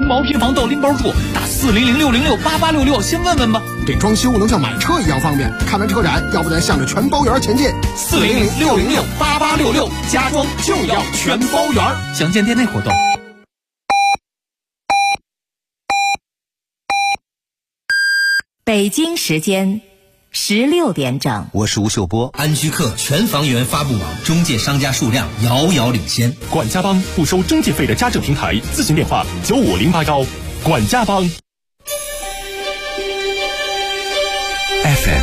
毛坯房到拎包住，打4006068866，先问问吧。 这装修能像买车一样方便，看完车展，要不咱向着全包圆前进。 4006068866，家装就要全包圆。详见店内活动。 北京时间16点整， 我是吴秀波。 安居客全房源发布网中介商家数量遥遥领先。 管家帮不收中介费的家政平台，咨询电话95081。管家帮。 FM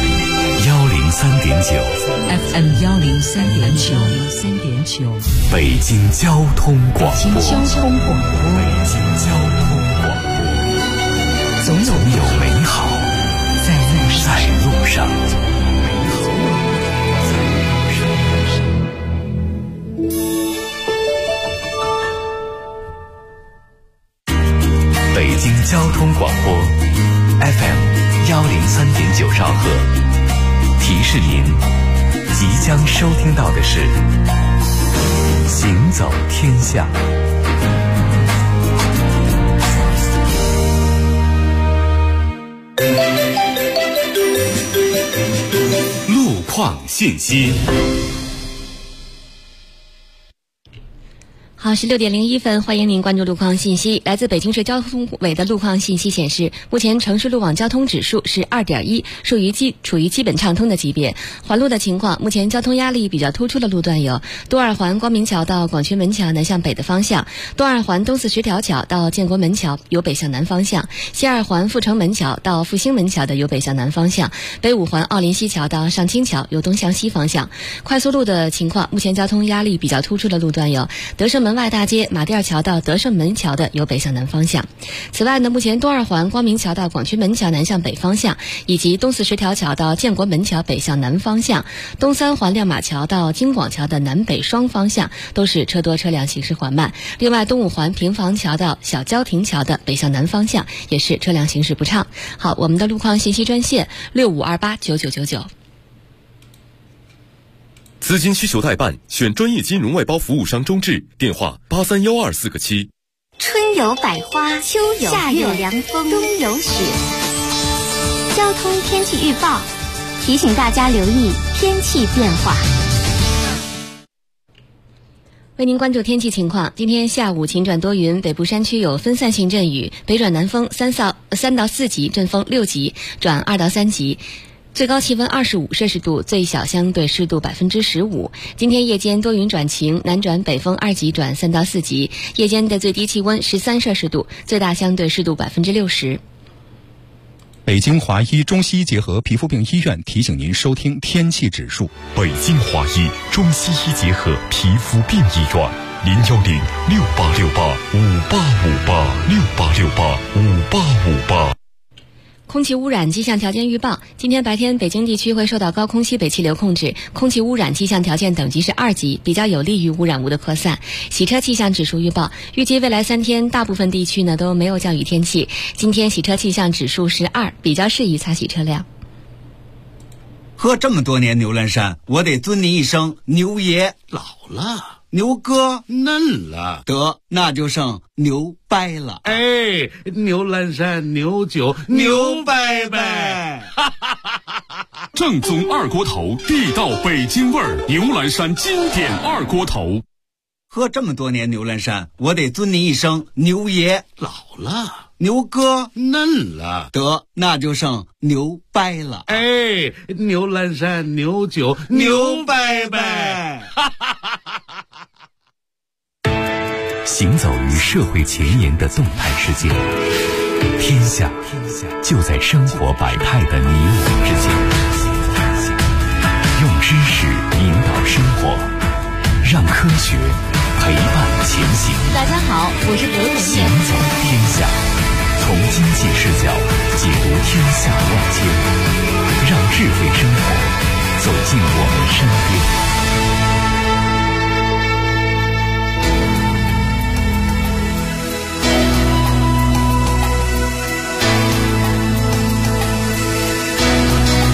103.9， 北京交通广播。总有美好在路上。北京交通广播 FM 103.9兆赫，提示您即将收听到的是行走天下。路况信息。 好，16点01分，欢迎您关注路况信息。来自北京市交通委的路况信息显示，目前城市路网交通指数是2.1，处于基本畅通的级别。环路的情况，目前交通压力比较突出的路段有东二环光明桥到广渠门桥南向北的方向，东二环东四十条桥到建国门桥由北向南方向，西二环阜成门桥到复兴门桥的由北向南方向，北五环奥林西桥到上清桥由东向西方向。快速路的情况，目前交通压力比较突出的路段有德胜门外大街马甸桥到德胜门桥的由北向南方向。此外呢，目前东二环光明桥到广渠门桥南向北方向，以及东四十条桥到建国门桥北向南方向，东三环亮马桥到京广桥的南北双方向都是车多车辆行驶缓慢。另外，东五环平房桥到小交亭桥的北向南方向也是车辆行驶不畅。好，我们的路况信息专线65289999。 资金需求代办，选专业金融外包服务商中智，电话831247个7。 春有百花，秋有夏有凉风，冬有雪。交通天气预报提醒大家留意天气变化。 为您关注天气情况，今天下午晴转多云，北部山区有分散性阵雨，北转南风3到4级，阵风6级转2到3级。最高气温25摄氏度，最小相对湿度15%。今天夜间多云转晴，南转北风2级转3到4级，夜间的最低气温13摄氏度，最大相对湿度60%。 北京华医中西医结合皮肤病医院提醒您收听天气指数。 北京华医中西医结合皮肤病医院，0106868585858，68685858。 空气污染气象条件预报，今天白天北京地区会受到高空西北气流控制，空气污染气象条件等级是2级，比较有利于污染物的扩散。洗车气象指数预报，预计未来3天大部分地区呢都没有降雨天气。今天洗车气象指数是2，比较适宜擦洗车辆。 喝这么多年牛栏山，我得尊您一声牛爷。 老了， 牛哥嫩了， 得那就剩牛掰了。 哎，牛栏山牛酒牛掰掰， 正宗二锅头，地道北京味儿，牛栏山经典二锅头。 喝这么多年牛栏山，我得尊您一声牛爷。 老了， 牛哥嫩了， 得那就剩牛掰了。 哎，牛栏山牛酒牛掰掰。 行走于社会前沿的动态世界，天下就在生活百态的你我之间。用知识引导生活，让科学陪伴前行。 大家好，我是刘彤。 行走天下，从经济视角解读天下万千，让智慧生活走进我们身边。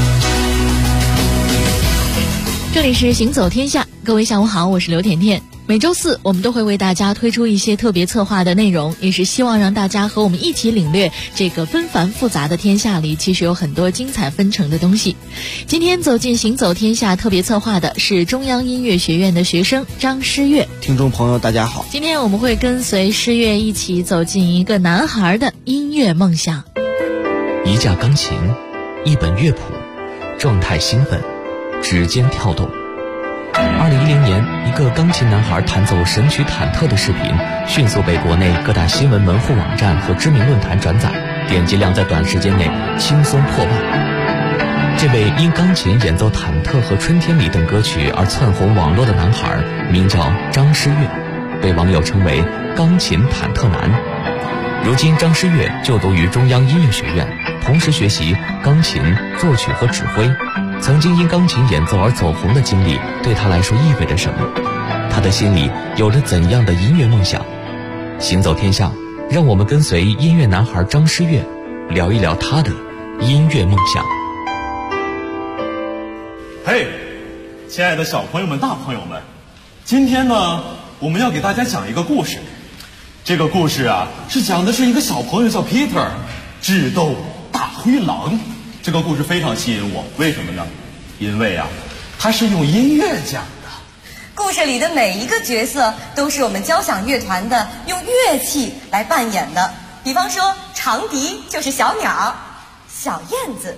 这里是行走天下，各位下午好，我是刘甜甜。 每周四我们都会为大家推出一些特别策划的内容，也是希望让大家和我们一起领略这个纷繁复杂的天下里其实有很多精彩纷呈的东西。今天走进行走天下特别策划的是中央音乐学院的学生张诗悦。 听众朋友大家好， 今天我们会跟随诗悦一起走进一个男孩的音乐梦想。 一架钢琴，一本乐谱，状态兴奋，指尖跳动。2010年，一个钢琴男孩弹奏神曲忐忑的视频迅速被国内各大新闻门户网站和知名论坛转载，点击量在短时间内轻松破万。这位因钢琴演奏忐忑和春天里等歌曲而窜红网络的男孩名叫张诗悦，被网友称为钢琴忐忑男。如今张诗悦就读于中央音乐学院，同时学习钢琴、作曲和指挥。曾经因钢琴演奏而走红的经历对他来说意味着什么？他的心里有着怎样的音乐梦想？行走天下，让我们跟随音乐男孩张诗悦聊一聊他的音乐梦想。 嘿，亲爱的小朋友们大朋友们，今天呢我们要给大家讲一个故事。这个故事啊是讲的是一个小朋友叫 Peter 智斗大灰狼。这个故事非常吸引我，为什么呢？因为啊它是用音乐讲的。 故事里的每一个角色都是我们交响乐团的用乐器来扮演的。比方说长笛就是小鸟，小燕子。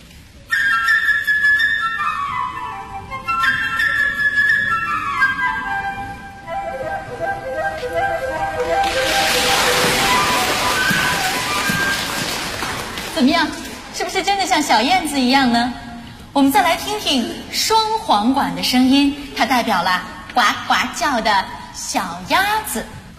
怎么样？是不是真的像小燕子一样呢？我们再来听听双簧管的声音，它代表了呱呱叫的小鸭子。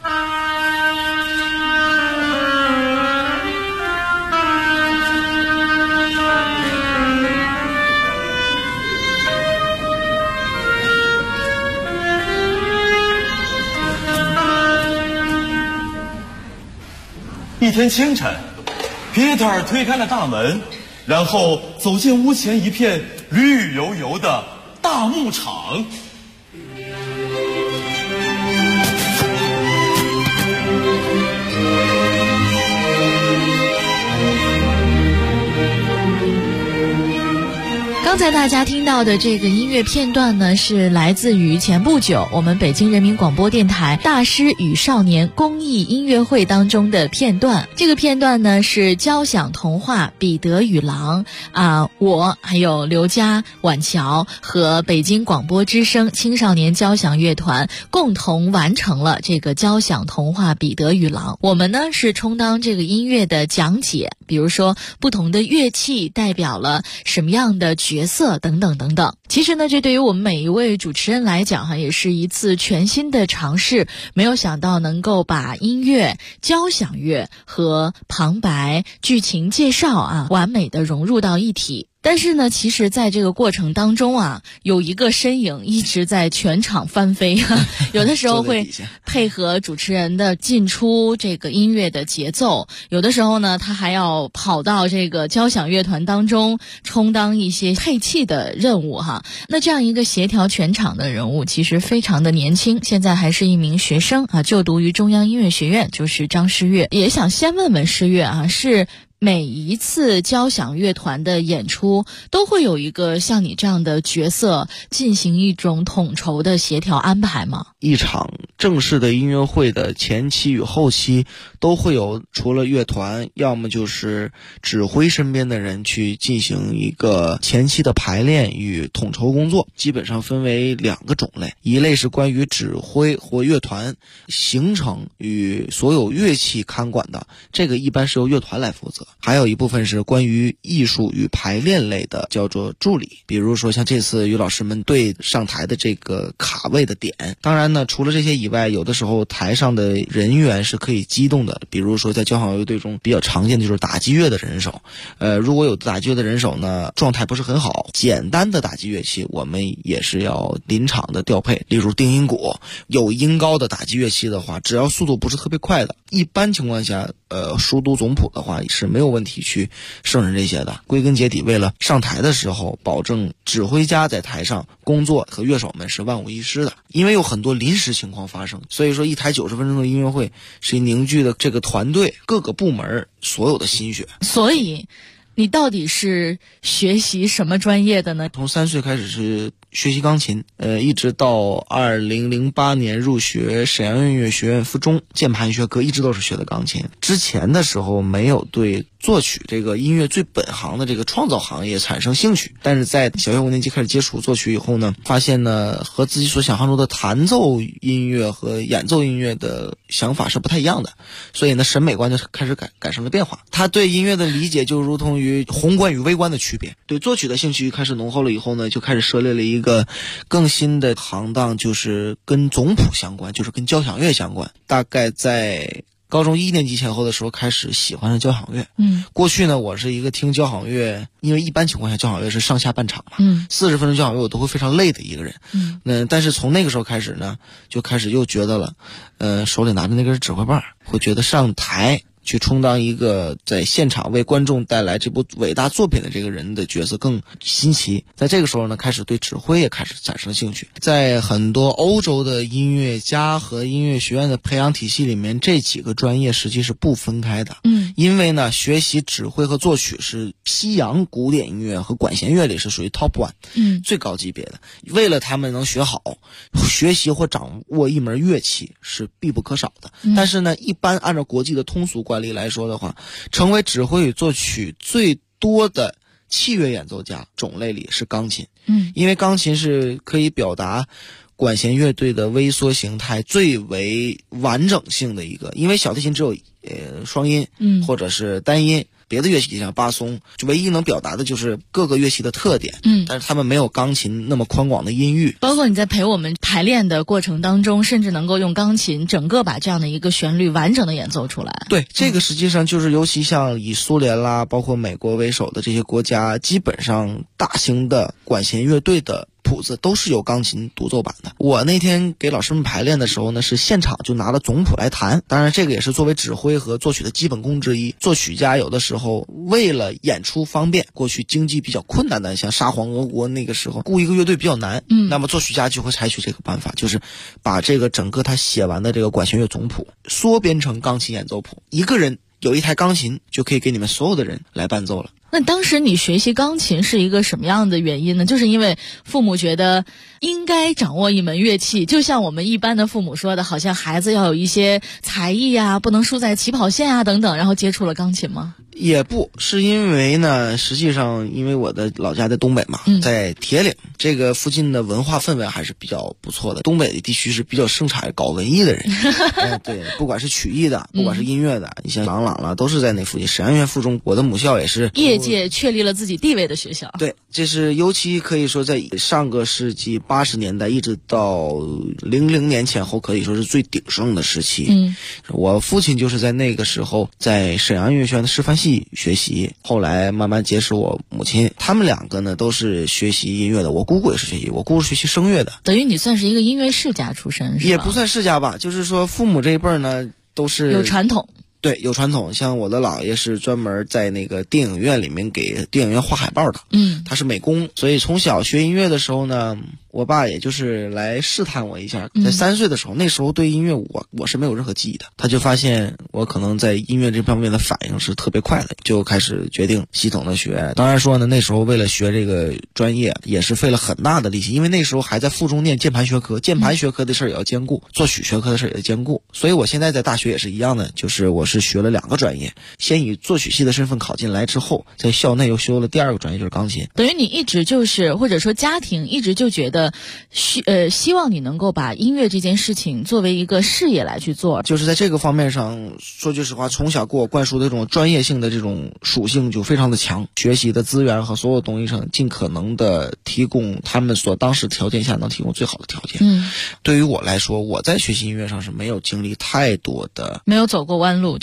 一天清晨，Peter 推开了大门，然后走进屋前一片绿油油的大牧场。 刚才大家听到的这个音乐片段呢，是来自于前不久我们北京人民广播电台大师与少年公益音乐会当中的片段。这个片段呢是交响童话《彼得与狼》我还有刘佳、婉乔和北京广播之声青少年交响乐团共同完成了这个交响童话《彼得与狼》。我们呢是充当这个音乐的讲解，比如说不同的乐器代表了什么样的角色等等等等。其实呢，这对于我们每一位主持人来讲也是一次全新的尝试。没有想到能够把音乐、交响乐和旁白、剧情介绍完美的融入到一体。但是呢，其实在这个过程当中有一个身影一直在全场翻飞有的时候会配合主持人的进出这个音乐的节奏，有的时候呢他还要跑到这个交响乐团当中充当一些配器的任务那这样一个协调全场的人物其实非常的年轻，现在还是一名学生就读于中央音乐学院，就是张诗悦。也想先问问诗悦是每一次交响乐团的演出都会有一个像你这样的角色进行一种统筹的协调安排吗？ 一场正式的音乐会的前期与后期都会有除了乐团要么就是指挥身边的人去进行一个前期的排练与统筹工作，基本上分为两个种类。一类是关于指挥或乐团行程与所有乐器看管的，这个一般是由乐团来负责。还有一部分是关于艺术与排练类的，叫做助理，比如说像这次于老师们对上台的这个卡位的点。当然呢，除了这些以外，有的时候台上的人员是可以机动的，比如说在交响乐队中比较常见的就是打击乐的人手。如果有打击乐的人手呢状态不是很好，简单的打击乐器我们也是要临场的调配，例如定音鼓。有音高的打击乐器的话，只要速度不是特别快的，一般情况下熟读总谱的话是没有问题去胜任这些的。归根结底，为了上台的时候保证指挥家在台上工作和乐手们是万无一失的，因为有很多临时情况发生，所以说一台90分钟的音乐会是凝聚的这个团队各个部门所有的心血。 所以你到底是学习什么专业的呢？ 从3岁开始是学习钢琴，一直到2008年入学沈阳音乐学院附中键盘学科，一直都是学的钢琴。之前的时候没有对作曲这个音乐最本行的这个创造行业产生兴趣，但是在小学5年级开始接触作曲以后呢，发现呢和自己所想象中的弹奏音乐和演奏音乐的想法是不太一样的，所以呢审美观就开始改生了变化。他对音乐的理解就如同于宏观与微观的区别。对作曲的兴趣开始浓厚了以后呢，就开始涉猎了一个更新的行当，就是跟总谱相关，就是跟交响乐相关。大概在高中1年级前后的时候开始喜欢上交响乐。过去呢我是一个听交响乐，因为一般情况下交响乐是上下半场嘛，40分钟交响乐我都会非常累的一个人。但是从那个时候开始呢，就开始又觉得了手里拿着那根指挥棒，会觉得上台去充当一个在现场为观众带来这部伟大作品的这个人的角色更新奇。在这个时候呢，开始对指挥也开始产生兴趣。在很多欧洲的音乐家和音乐学院的培养体系里面，这几个专业实际是不分开的。因为呢学习指挥和作曲是西洋古典音乐和管弦乐里是属于 top one，最高级别的。为了他们能学好，学习或掌握一门乐器是必不可少的。但是呢一般按照国际的通俗惯例来说的话，成为指挥与作曲最多的器乐演奏家种类里是钢琴。因为钢琴是可以表达管弦乐队的微缩形态最为完整性的一个，因为小提琴只有双音或者是单音，别的乐器像巴松就唯一能表达的就是各个乐器的特点，但是他们没有钢琴那么宽广的音域。 包括你在陪我们排练的过程当中，甚至能够用钢琴整个把这样的一个旋律完整的演奏出来。 对，这个实际上就是尤其像以苏联啦包括美国为首的这些国家，基本上大型的管弦乐队的谱子都是有钢琴独奏版的。我那天给老师们排练的时候呢，是现场就拿了总谱来弹，当然这个也是作为指挥和作曲的基本功之一。作曲家有的时候为了演出方便，过去经济比较困难的像沙皇俄国那个时候雇一个乐队比较难，那么作曲家就会采取这个办法，就是把这个整个他写完的这个管弦乐总谱缩编成钢琴演奏谱，一个人有一台钢琴就可以给你们所有的人来伴奏了。 那当时你学习钢琴是一个什么样的原因呢？就是因为父母觉得应该掌握一门乐器，就像我们一般的父母说的，好像孩子要有一些才艺啊，不能输在起跑线啊等等，然后接触了钢琴吗？ 也不是，因为呢实际上因为我的老家在东北嘛，在铁岭这个附近的文化氛围还是比较不错的。东北的地区是比较盛产搞文艺的人对，不管是曲艺的不管是音乐的，你像郎朗了都是在那附近。沈阳音乐附中我的母校也是业界确立了自己地位的学校。 对，这是尤其可以说在上个世纪80年代一直到00年前后可以说是最鼎盛的时期。我父亲就是在那个时候在沈阳音乐学院的师范系学习，后来慢慢结识我母亲，他们两个呢都是学习音乐的。我姑姑也是学习，我姑姑是学习声乐的。 等于你算是一个音乐世家出身是吧？ 也不算世家吧，就是说父母这一辈呢都是有传统。 对，有传统。像我的姥爷是专门在那个电影院里面给电影院画海报的，他是美工，所以从小学音乐的时候呢，我爸也就是来试探我一下。在3岁的时候，那时候对音乐我是没有任何记忆的，他就发现我可能在音乐这方面的反应是特别快的，就开始决定系统的学。当然说呢，那时候为了学这个专业也是费了很大的力气，因为那时候还在附中念键盘学科，键盘学科的事儿也要兼顾，作曲学科的事儿也要兼顾。所以我现在在大学也是一样的，就是我是学了2个专业，先以作曲系的身份考进来之后，在校内又修了第2个专业，就是钢琴。 等于你一直就是或者说家庭一直就觉得希望你能够把音乐这件事情作为一个事业来去做。 就是在这个方面上说句实话，从小给我灌输的这种专业性的这种属性就非常的强，学习的资源和所有东西上尽可能的提供他们所当时条件下能提供最好的条件。对于我来说，我在学习音乐上是没有经历太多的， 没有走过弯路，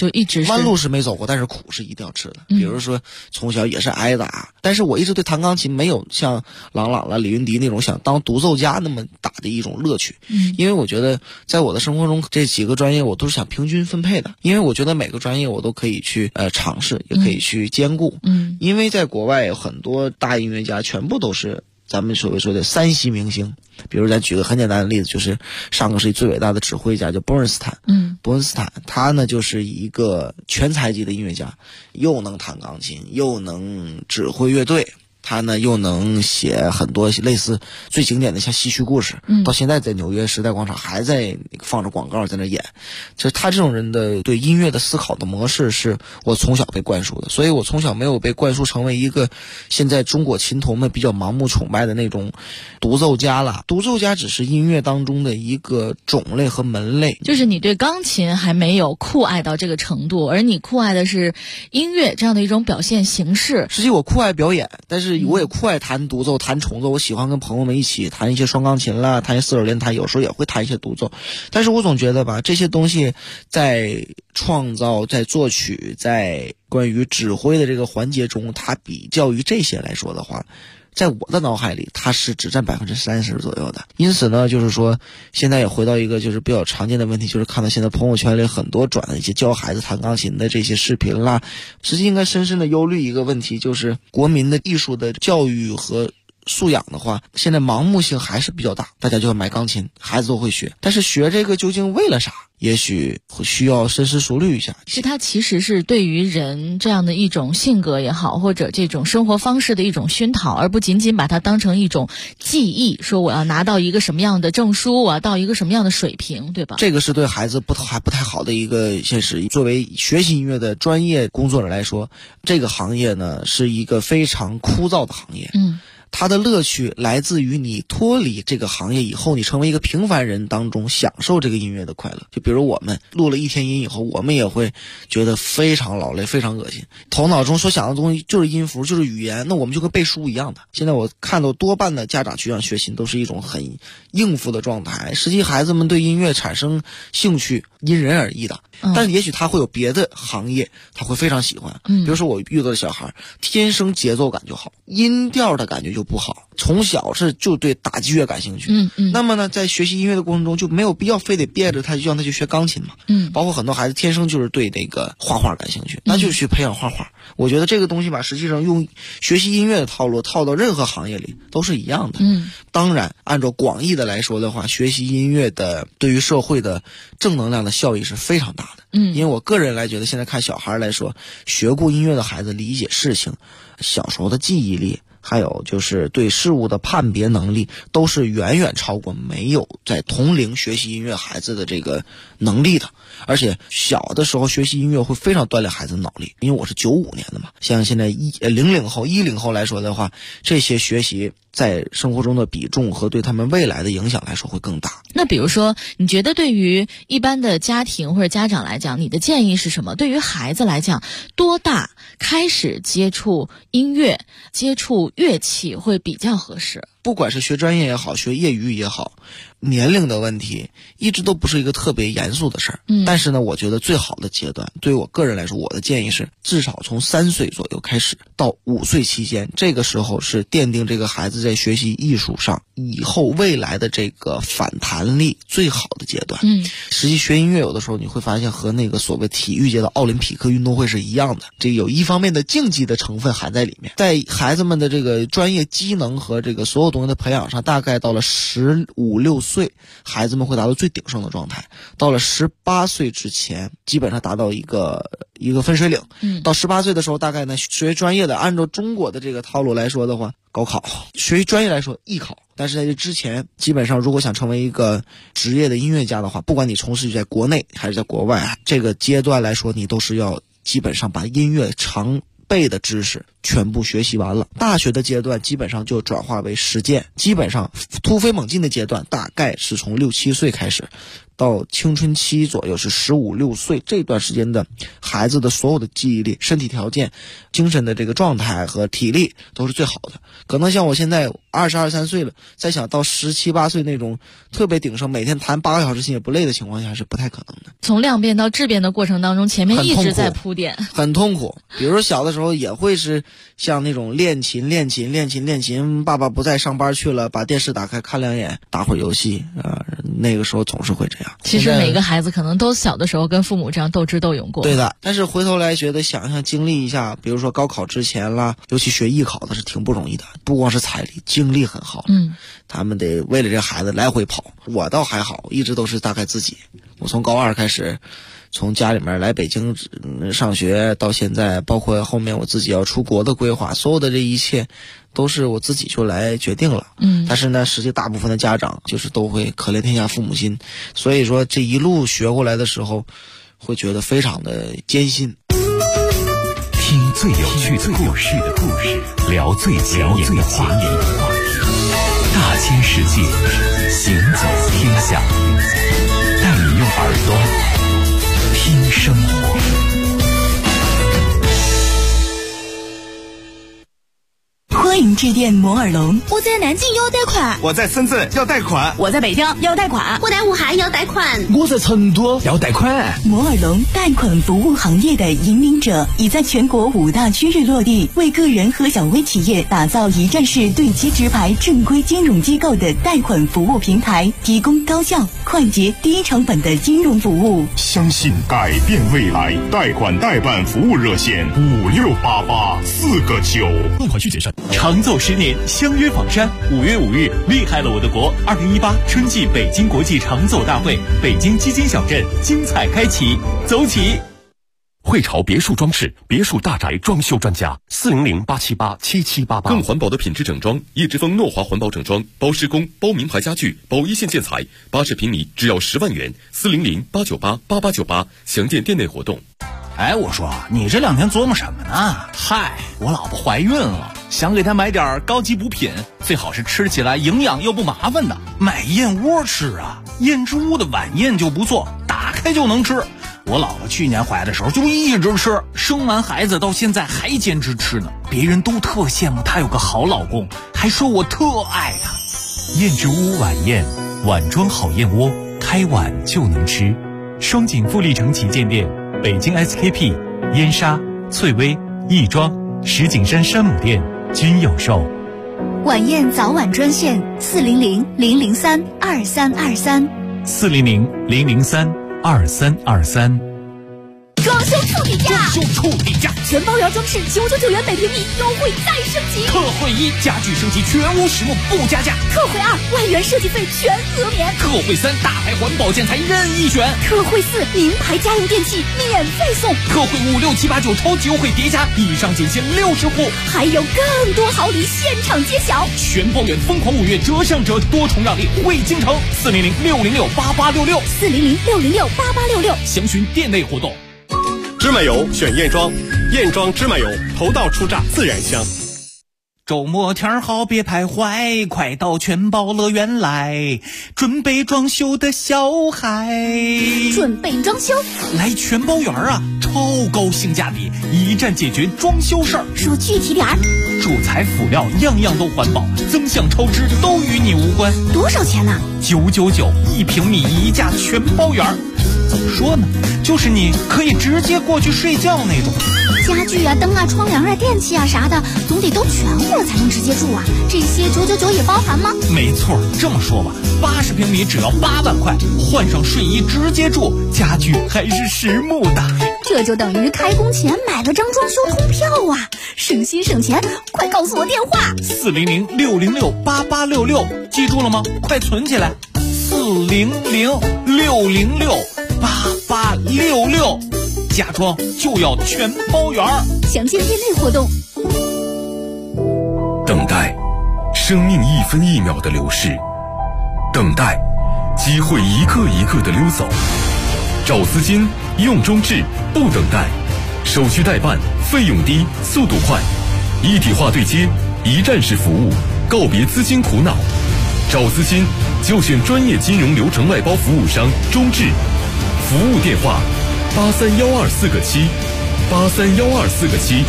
就一直是弯路是没走过，但是苦是一定要吃的。比如说从小也是挨打，但是我一直对弹钢琴没有像郎朗了、李云迪那种想当独奏家那么大的一种乐趣。因为我觉得在我的生活中这几个专业我都是想平均分配的，因为我觉得每个专业我都可以去尝试，也可以去兼顾。因为在国外有很多大音乐家全部都是咱们所谓说的3栖明星。比如咱举个很简单的例子，就是上个世纪最伟大的指挥家叫伯恩斯坦。伯恩斯坦他呢就是一个全才级的音乐家，又能弹钢琴，又能指挥乐队，他呢又能写很多类似最经典的像戏曲故事，到现在在纽约时代广场还在放着广告在那演。就是他这种人的对音乐的思考的模式是我从小被灌输的，所以我从小没有被灌输成为一个现在中国琴童们比较盲目崇拜的那种独奏家了。独奏家只是音乐当中的一个种类和门类， 就是你对钢琴还没有酷爱到这个程度，而你酷爱的是音乐这样的一种表现形式。 实际我酷爱表演，但是我也酷爱弹独奏、弹重奏。我喜欢跟朋友们一起弹一些双钢琴啦，弹一些4手联弹，有时候也会弹一些独奏。但是我总觉得吧，这些东西在创造、在作曲、在关于指挥的这个环节中，它比较于这些来说的话，在我的脑海里它是只占30%左右的。因此呢，就是说现在也回到一个就是比较常见的问题，就是看到现在朋友圈里很多转的一些教孩子弹钢琴的这些视频啦，实际应该深深的忧虑一个问题，就是国民的艺术的教育和素养的话，现在盲目性还是比较大，大家就要买钢琴，孩子都会学，但是学这个究竟为了啥？也许需要深思熟虑一下。 是它其实是对于人这样的一种性格也好，或者这种生活方式的一种熏陶，而不仅仅把它当成一种技艺，说我要拿到一个什么样的证书，我要到一个什么样的水平，对吧？ 这个是对孩子还不太好的一个现实。作为学习音乐的专业工作者来说，这个行业呢是一个非常枯燥的行业。它的乐趣来自于你脱离这个行业以后，你成为一个平凡人当中享受这个音乐的快乐。就比如我们录了1天音以后，我们也会觉得非常劳累，非常恶心，头脑中所想的东西就是音符，就是语言，那我们就跟背书一样的。现在我看到多半的家长去让学琴都是一种很应付的状态，实际孩子们对音乐产生兴趣因人而异的。但是也许他会有别的行业他会非常喜欢。比如说我遇到的小孩天生节奏感就好，音调的感觉就不好，从小就对打击乐感兴趣。那么呢，在学习音乐的过程中就没有必要非得憋着他就让他去学钢琴嘛。包括很多孩子天生就是对那个画画感兴趣，那就去培养画画。我觉得这个东西吧，实际上用学习音乐的套路套到任何行业里都是一样的。当然按照广义的来说的话，学习音乐的对于社会的正能量的效益是非常大的。因为我个人来觉得，现在看小孩来说，学过音乐的孩子理解事情，小时候的记忆力，还有就是对事物的判别能力，都是远远超过没有在同龄学习音乐孩子的这个能力的。而且小的时候学习音乐会非常锻炼孩子的脑力，因为我是95年的嘛，像现在00后、10后来说的话，这些学习在生活中的比重和对他们未来的影响来说会更大。 那比如说，你觉得对于一般的家庭或者家长来讲，你的建议是什么？对于孩子来讲，多大开始接触音乐、接触乐器会比较合适？ 不管是学专业也好，学业余也好，年龄的问题一直都不是一个特别严肃的事儿。但是呢，我觉得最好的阶段，对于我个人来说，我的建议是至少从3岁左右开始到5岁期间，这个时候是奠定这个孩子在学习艺术上以后未来的这个反弹力最好的阶段。实际学音乐有的时候你会发现和那个所谓体育界的奥林匹克运动会是一样的，这有一方面的竞技的成分含在里面。在孩子们的这个专业机能和这个所有东西的培养上，大概到了15、16岁，孩子们会达到最鼎盛的状态。到了18岁之前，基本上达到一个分水岭。到18岁的时候，大概呢学专业的，按照中国的这个套路来说的话，高考；学专业来说艺考。但是在这之前，基本上如果想成为一个职业的音乐家的话，不管你从事在国内还是在国外，这个阶段来说，你都是要基本上把音乐常背的知识全部学习完了。大学的阶段基本上就转化为实践，基本上突飞猛进的阶段大概是从6、7岁开始， 到青春期左右，是15、16岁这段时间的孩子的所有的记忆力、身体条件、精神的这个状态和体力都是最好的。可能像我现在22、23岁了，再想到17、18岁那种特别鼎盛，每天弹8个小时心也不累的情况下是不太可能的。 从量变到质变的过程当中，前面一直在铺垫， 很痛苦。比如说小的时候也会是像那种练琴，爸爸不在上班去了，把电视打开看2眼，打会儿游戏那个时候总是会这样。 其实每个孩子可能都小的时候跟父母这样斗智斗勇过。 对的，但是回头来觉得想想经历一下，比如说高考之前啦，尤其学艺考的是挺不容易的，不光是财力，精力很耗。他们得为了这孩子来回跑。我倒还好，一直都是大概自己。我从高2开始，从家里面来北京上学到现在，包括后面我自己要出国的规划，所有的这一切都是我自己就来决定了。但是呢，实际大部分的家长就是都会可怜天下父母心，所以说这一路学过来的时候，会觉得非常的艰辛。 听最有趣的故事，聊最前沿的话题，大千世界，行走天下，带你用耳朵听生活。 欢迎致电摩尔龙。 我在南京要贷款， 我在深圳要贷款， 我在北京要贷款， 我在武汉要贷款， 我在成都要贷款。 摩尔龙贷款服务行业的引领者，已在全国5大区域落地，为个人和小微企业打造一站式对接直排正规金融机构的贷款服务平台，提供高效、快捷、低成本的金融服务。 相信改变未来，贷款代办服务热线5688-4个9。 贷款需谨慎。长走10年，相约房山。5月5日，厉害了我的国！2018春季北京国际长走大会，北京基金小镇精彩开启，走起！ 汇潮别墅装饰，别墅大宅装修专家，400-878-7788。更环保的品质整装，叶之峰诺华环保整装，包施工，包名牌家具，包一线建材，80平米只要10万元，400-898-8898，详见店内活动。 哎，我说你这2天琢磨什么呢？嗨，我老婆怀孕了，想给她买点高级补品，最好是吃起来营养又不麻烦的。买燕窝吃啊，燕之屋的晚宴就不错，打开就能吃。我老婆去年怀的时候就一直吃，生完孩子到现在还坚持吃呢。别人都特羡慕她有个好老公，还说我特爱她。 燕之屋晚宴，碗装好燕窝，开碗就能吃。双井富力城旗舰店。北京 SKP、燕莎、翠微、亦庄、石景山山姆店均有售。 晚宴早晚专线400-003-2323。 400-003-2323。 装修触底价， 全包圆装饰999元每平米，优惠再升级。 特惠1，家具升级全屋实木不加价。 特惠2，外援设计费全额免。 特惠3，大牌环保建材任意选。 特惠4，名牌家用电器免费送。 特惠5、6、7、8、9超级优惠叠加，以上仅限60户， 还有更多好礼现场揭晓。 全包圆疯狂5月折上折，多重让利惠京城。400-606-8866。 400-606-8866。 详询店内活动。 芝麻油选燕庄，燕庄芝麻油头道出榨自然香。 周末天好别徘徊，快到全包乐园来，准备装修的小孩。 准备装修来全包园啊，超高性价比，一站解决装修事儿。 说具体点儿， 主材辅料样样都环保，增项超支都与你无关。 多少钱呢 ？999，1平米一价全包园。怎么说呢，就是你可以直接过去睡觉那种。 家具啊、灯啊、窗帘啊、电器啊啥的，总得都全乎了才能直接住啊。这些999也包含吗？ 没错，这么说吧，80平米只要8万块，换上睡衣直接住，家具还是实木的。 这就等于开工前买了张装修通票啊，省心省钱！快告诉我电话 ：400-606-8866，记住了吗？快存起来，400-606-8866，家装就要全包圆。 详见店内活动。 等待，生命1分1秒的流逝；等待，机会一个一个的溜走。找资金，用中置，不等待，手续代办，费用低，速度快，一体化对接，一站式服务，告别资金苦恼。 找资金就选专业金融流程外包服务商中智，服务电话831247个7，831247个7。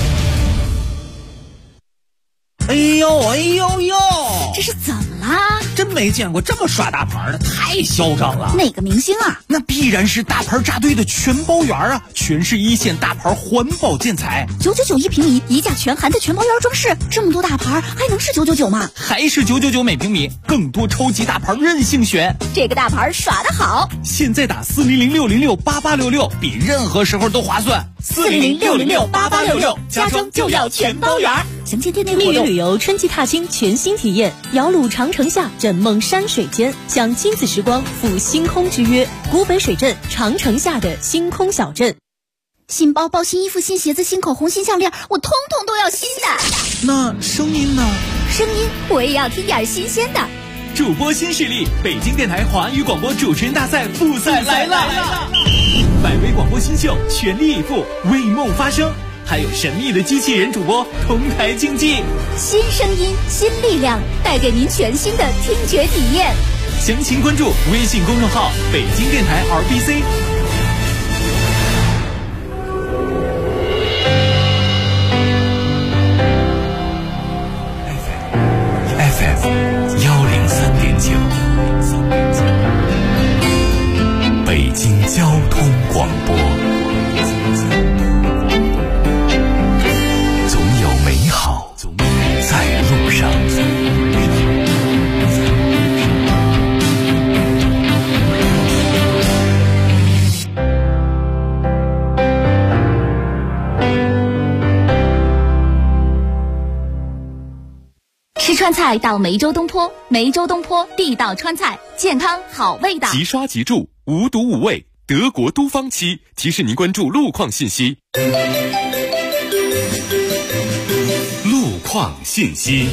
哎呦哎呦呦， 这是怎么啦？ 真没见过这么耍大牌的，太嚣张了。 哪个明星啊？ 那必然是大牌扎堆的全包园啊，全是一线大牌环保建材 ，999一平米，一价全含的全包园装饰，这么多大牌还能是999吗？ 还是999每平米，更多超级大牌任性选。 这个大牌耍得好， 现在打400-606-8866，比任何时候都划算。 400-606-8866，家装就要全包园。详情店内活动。 蜜语旅游春季踏青全新体验，瑶鲁长城下，枕梦山水间，享亲子时光，赴星空之约。古北水镇长城下的星空小镇。 新包包、新衣服、新鞋子、新口红、新项链，我通通都要新的。 那声音呢？ 声音我也要听点新鲜的。 主播新势力，北京电台华语广播主持人大赛复赛来了！100位广播新秀全力以赴，为梦发声。还有神秘的机器人主播同台竞技， 新声音新力量，带给您全新的听觉体验。 详情关注微信公众号北京电台 RBC。 FM 103.9，北京交通广播。美好在路上。 吃川菜到梅州东坡，梅州东坡地道川菜，健康好味道。 即刷即住，无毒无味，德国都方漆提示您关注路况信息。路况信息。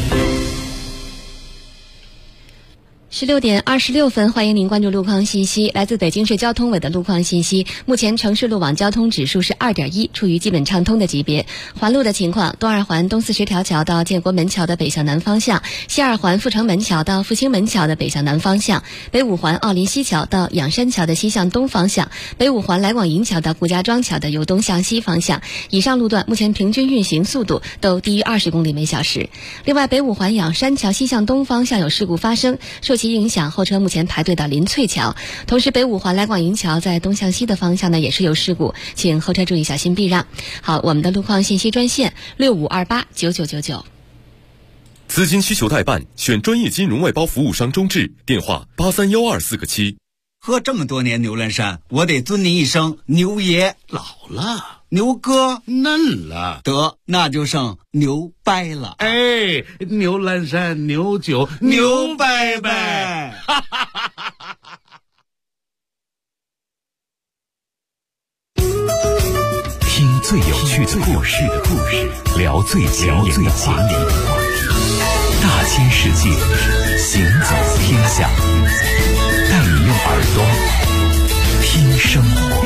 16点26分，欢迎您关注路况信息。来自北京市交通委的路况信息，目前城市路网交通指数是2.1，处于基本畅通的级别。环路的情况，东二环东四十条桥到建国门桥的北向南方向，西二环阜成门桥到复兴门桥的北向南方向，北五环奥林西桥到仰山桥的西向东方向，北五环来广营桥到顾家庄桥的由东向西方向。以上路段目前平均运行速度都低于20公里每小时。另外，北五环仰山桥西向东方向有事故发生，受其影响，后车目前排队到临翠桥。同时，北五环来广营桥在东向西的方向呢也是有事故，请后车注意小心避让。好，我们的路况信息专线65289999。 资金需求代办，选专业金融外包服务商中智，电话831247个7。 喝这么多年牛栏山，我得尊您一声牛爷。 老了， 牛哥嫩了， 得那就剩牛掰了。 哎，牛栏山牛酒牛掰掰。 听最有趣的故事，聊最前沿的话题，大千世界，行走天下，带你用耳朵听生活。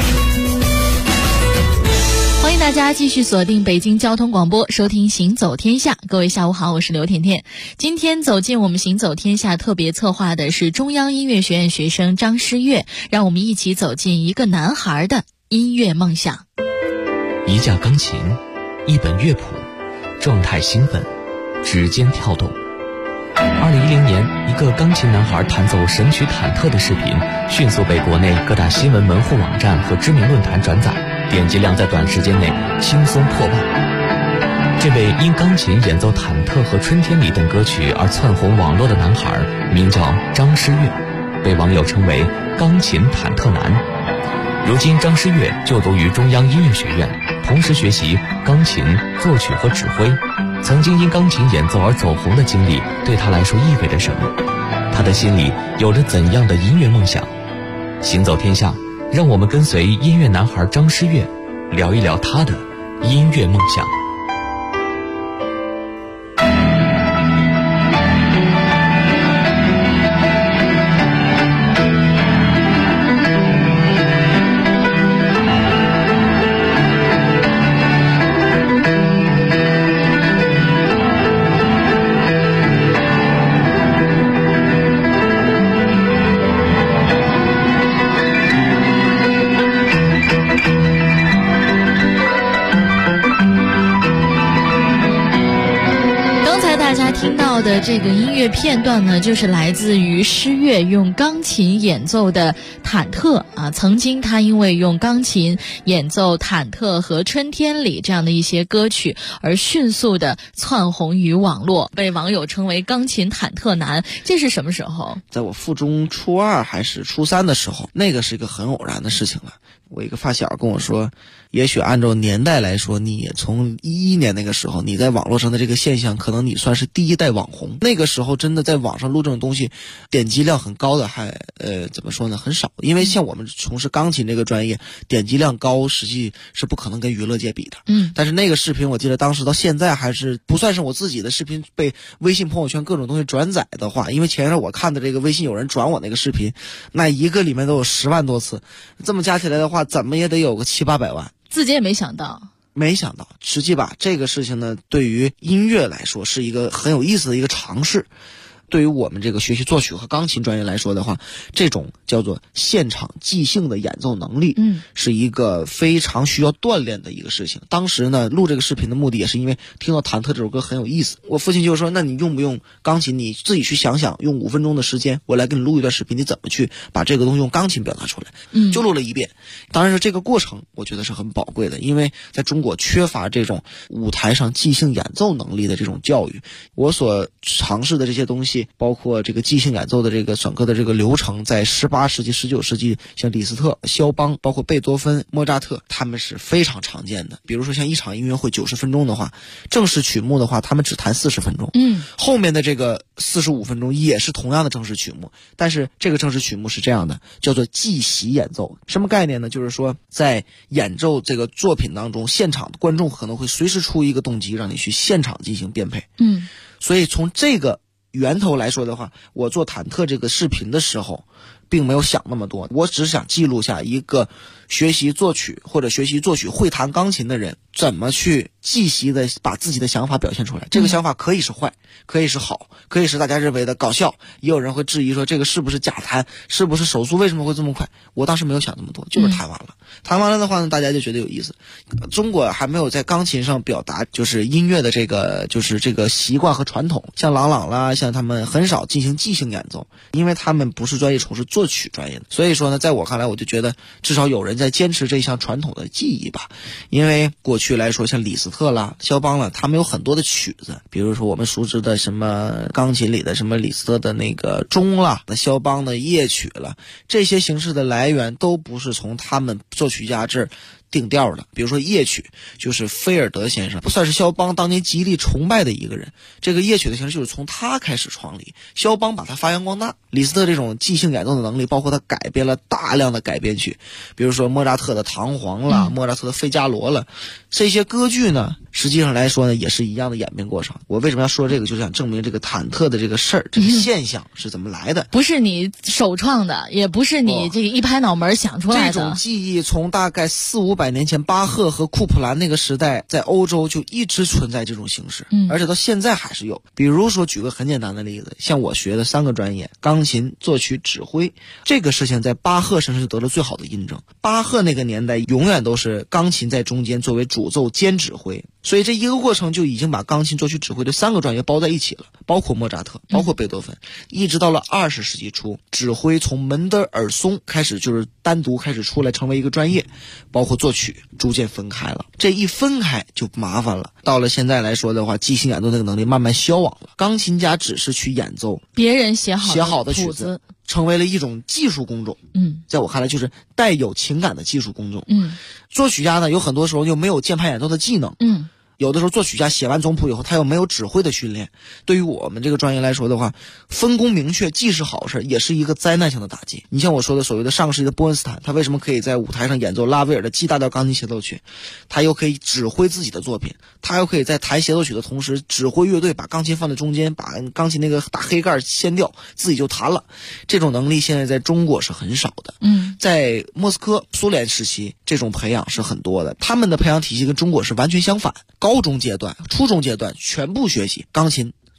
欢迎大家继续锁定北京交通广播，收听行走天下。各位下午好，我是刘甜甜。今天走进我们行走天下特别策划的是中央音乐学院学生张诗悦，让我们一起走进一个男孩的音乐梦想。 一架钢琴，一本乐谱，状态兴奋，指尖跳动。2010年，一个钢琴男孩弹奏神曲忐忑的视频迅速被国内各大新闻门户网站和知名论坛转载，点击量在短时间内轻松破万。这位因钢琴演奏忐忑和春天里等歌曲而窜红网络的男孩名叫张诗悦，被网友称为钢琴忐忑男。如今张诗悦就读于中央音乐学院，同时学习钢琴、作曲和指挥。曾经因钢琴演奏而走红的经历对他来说意味着什么？他的心里有着怎样的音乐梦想？行走天下，让我们跟随音乐男孩张诗悦，聊一聊他的音乐梦想。 听到的这个音乐片段呢，就是来自于施乐用钢琴演奏的《忐忑》啊。曾经他因为用钢琴演奏《忐忑》和《春天里》这样的一些歌曲，而迅速的窜红于网络，被网友称为钢琴忐忑男。这是什么时候？ 在我附中初2还是初3的时候，那个是一个很偶然的事情了。我一个发小跟我说，也许按照年代来说，你也从11年那个时候，你在网络上的这个现象，可能你算是第一代网红。那个时候真的在网上录这种东西，点击量很高的还怎么说呢，很少。因为像我们从事钢琴这个专业，点击量高实际是不可能跟娱乐界比的。但是那个视频我记得当时到现在还是不算是我自己的视频被微信朋友圈各种东西转载的话，因为前面我看的这个微信有人转我那个视频，那一个里面都有10万多次，这么加起来的话怎么也得有个700-800万。 自己也没想到， 实际吧，这个事情呢，对于音乐来说是一个很有意思的一个尝试。对于我们这个学习作曲和钢琴专业来说的话，这种叫做现场即兴的演奏能力，是一个非常需要锻炼的一个事情。当时呢，录这个视频的目的也是因为听到《忐忑》这首歌很有意思，我父亲就说，那你用不用钢琴，你自己去想想，用5分钟的时间，我来给你录一段视频，你怎么去把这个东西用钢琴表达出来。就录了一遍。当然是这个过程我觉得是很宝贵的，因为在中国缺乏这种舞台上即兴演奏能力的这种教育。我所尝试的这些东西，包括这个即兴演奏的这个整个的这个流程，在18世纪、19世纪，像李斯特、肖邦，包括贝多芬、莫扎特，他们是非常常见的。比如说像一场音乐会90分钟的话，正式曲目的话，他们只弹40分钟。后面的这个45分钟也是同样的正式曲目，但是这个正式曲目是这样的，叫做即席演奏。什么概念呢？就是说在演奏这个作品当中，现场的观众可能会随时出一个动机，让你去现场进行编配。所以从这个源头来说的话，我做忐忑这个视频的时候并没有想那么多，我只想记录下一个学习作曲或者学习作曲会弹钢琴的人怎么去即席的把自己的想法表现出来。这个想法可以是坏，可以是好，可以是大家认为的搞笑，也有人会质疑说这个是不是假弹，是不是手速为什么会这么快。我当时没有想那么多，就是弹完了。弹完了的话呢，大家就觉得有意思。中国还没有在钢琴上表达就是音乐的这个就是这个习惯和传统，像郎朗啦，像他们很少进行即兴演奏，因为他们不是专业从事作曲专业的。所以说呢，在我看来，我就觉得至少有人在坚持这项传统的技艺吧。因为过去来说，像李斯特啦、肖邦啦，他们有很多的曲子，比如说我们熟知的什么钢琴里的什么李斯特的那个钟啦，那肖邦的夜曲了，这些形式的来源都不是从他们作曲家这儿定调的。比如说夜曲，就是菲尔德先生，不算是肖邦当年极力崇拜的一个人，这个夜曲的形式就是从他开始创立，肖邦把它发扬光大。李斯特这种即兴演奏的能力，包括他改编了大量的改编曲，比如说莫扎特的唐璜啦，莫扎特的费加罗了，这些歌剧呢实际上来说呢也是一样的演变过程。我为什么要说这个，就是想证明这个忐忑的这个事儿，这个现象是怎么来的。 不是你首创的，也不是你这个一拍脑门想出来的。 这种技艺从大概400-500年前巴赫和库普兰那个时代，在欧洲就一直存在这种形式，而且到现在还是有。比如说举个很简单的例子，像我学的3个专业，钢琴、作曲、指挥，这个事情在巴赫身上就得了最好的印证。巴赫那个年代永远都是钢琴在中间作为主奏兼指挥，所以这一个过程就已经把钢琴、作曲、指挥这3个专业包在一起了，包括莫扎特，包括贝多芬。一直到了20世纪初，指挥从门德尔松开始就是单独开始出来成为一个专业，包括作曲逐渐分开了。这一分开就麻烦了。到了现在来说的话，即兴演奏那个能力慢慢消亡了，钢琴家只是去演奏别人写好的曲子，成为了一种技术工种。在我看来就是带有情感的技术工种。作曲家呢，有很多时候又没有键盘演奏的技能。有的时候作曲家写完总谱以后，他又没有指挥的训练。对于我们这个专业来说的话，分工明确既是好事，也是一个灾难性的打击。你像我说的所谓的上个世纪的波恩斯坦，他为什么可以在舞台上演奏拉威尔的 G 大调钢琴协奏曲，他又可以指挥自己的作品，他又可以在弹协奏曲的同时指挥乐队，把钢琴放在中间，把钢琴那个大黑盖掀掉，自己就弹了。这种能力现在在中国是很少的。在莫斯科苏联时期，这种培养是很多的，他们的培养体系跟中国是完全相反。高中阶段、初中阶段全部学习钢琴、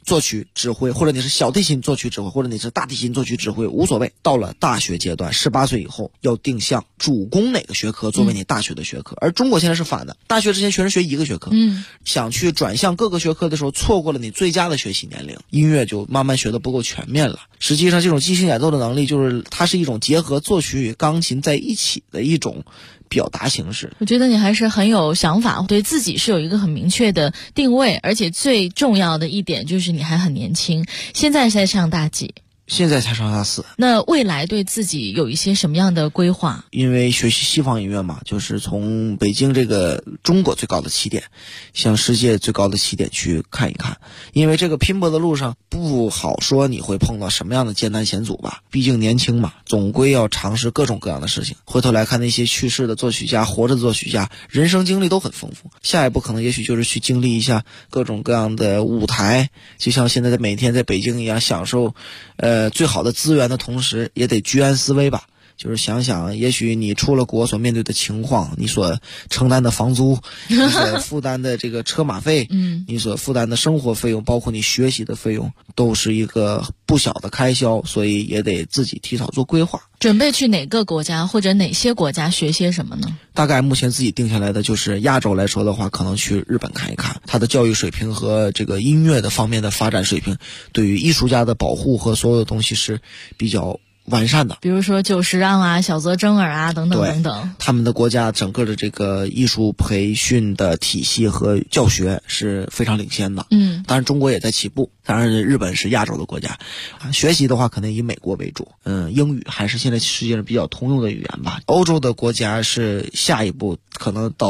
作曲指挥，或者你是小提琴作曲指挥，或者你是大提琴作曲指挥，无所谓。到了大学阶段18岁以后要定向，主攻哪个学科作为你大学的学科。而中国现在是反的，大学之前全是学一个学科，想去转向各个学科的时候错过了你最佳的学习年龄，音乐就慢慢学得不够全面了。实际上这种即兴演奏的能力就是它是一种结合作曲与钢琴在一起的一种表达形式。 我觉得你还是很有想法，对自己是有一个很明确的定位，而且最重要的一点就是你还很年轻，现在才上大几？ 现在才上大4。 那未来对自己有一些什么样的规划？ 因为学习西方音乐嘛，就是从北京这个中国最高的起点向世界最高的起点去看一看。因为这个拼搏的路上不好说你会碰到什么样的艰难险阻吧，毕竟年轻嘛，总归要尝试各种各样的事情。回头来看那些去世的作曲家，活着的作曲家，人生经历都很丰富，下一步可能也许就是去经历一下各种各样的舞台，就像现在每天在北京一样，享受最好的资源的同时也得居安思危吧。就是想想也许你出了国所面对的情况，你所承担的房租，你所负担的这个车马费，你所负担的生活费用，包括你学习的费用，都是一个不小的开销，所以也得自己提早做规划。 准备去哪个国家或者哪些国家学些什么呢？ 大概目前自己定下来的就是亚洲来说的话，可能去日本看一看，它的教育水平和这个音乐的方面的发展水平，对于艺术家的保护和所有的东西是比较完善的。 比如说久石让啊、小泽征尔啊等等等等， 他们的国家整个的这个艺术培训的体系和教学是非常领先的。当然中国也在起步，当然日本是亚洲的国家，学习的话可能以美国为主。英语还是现在世界上比较通用的语言吧。欧洲的国家是下一步可能到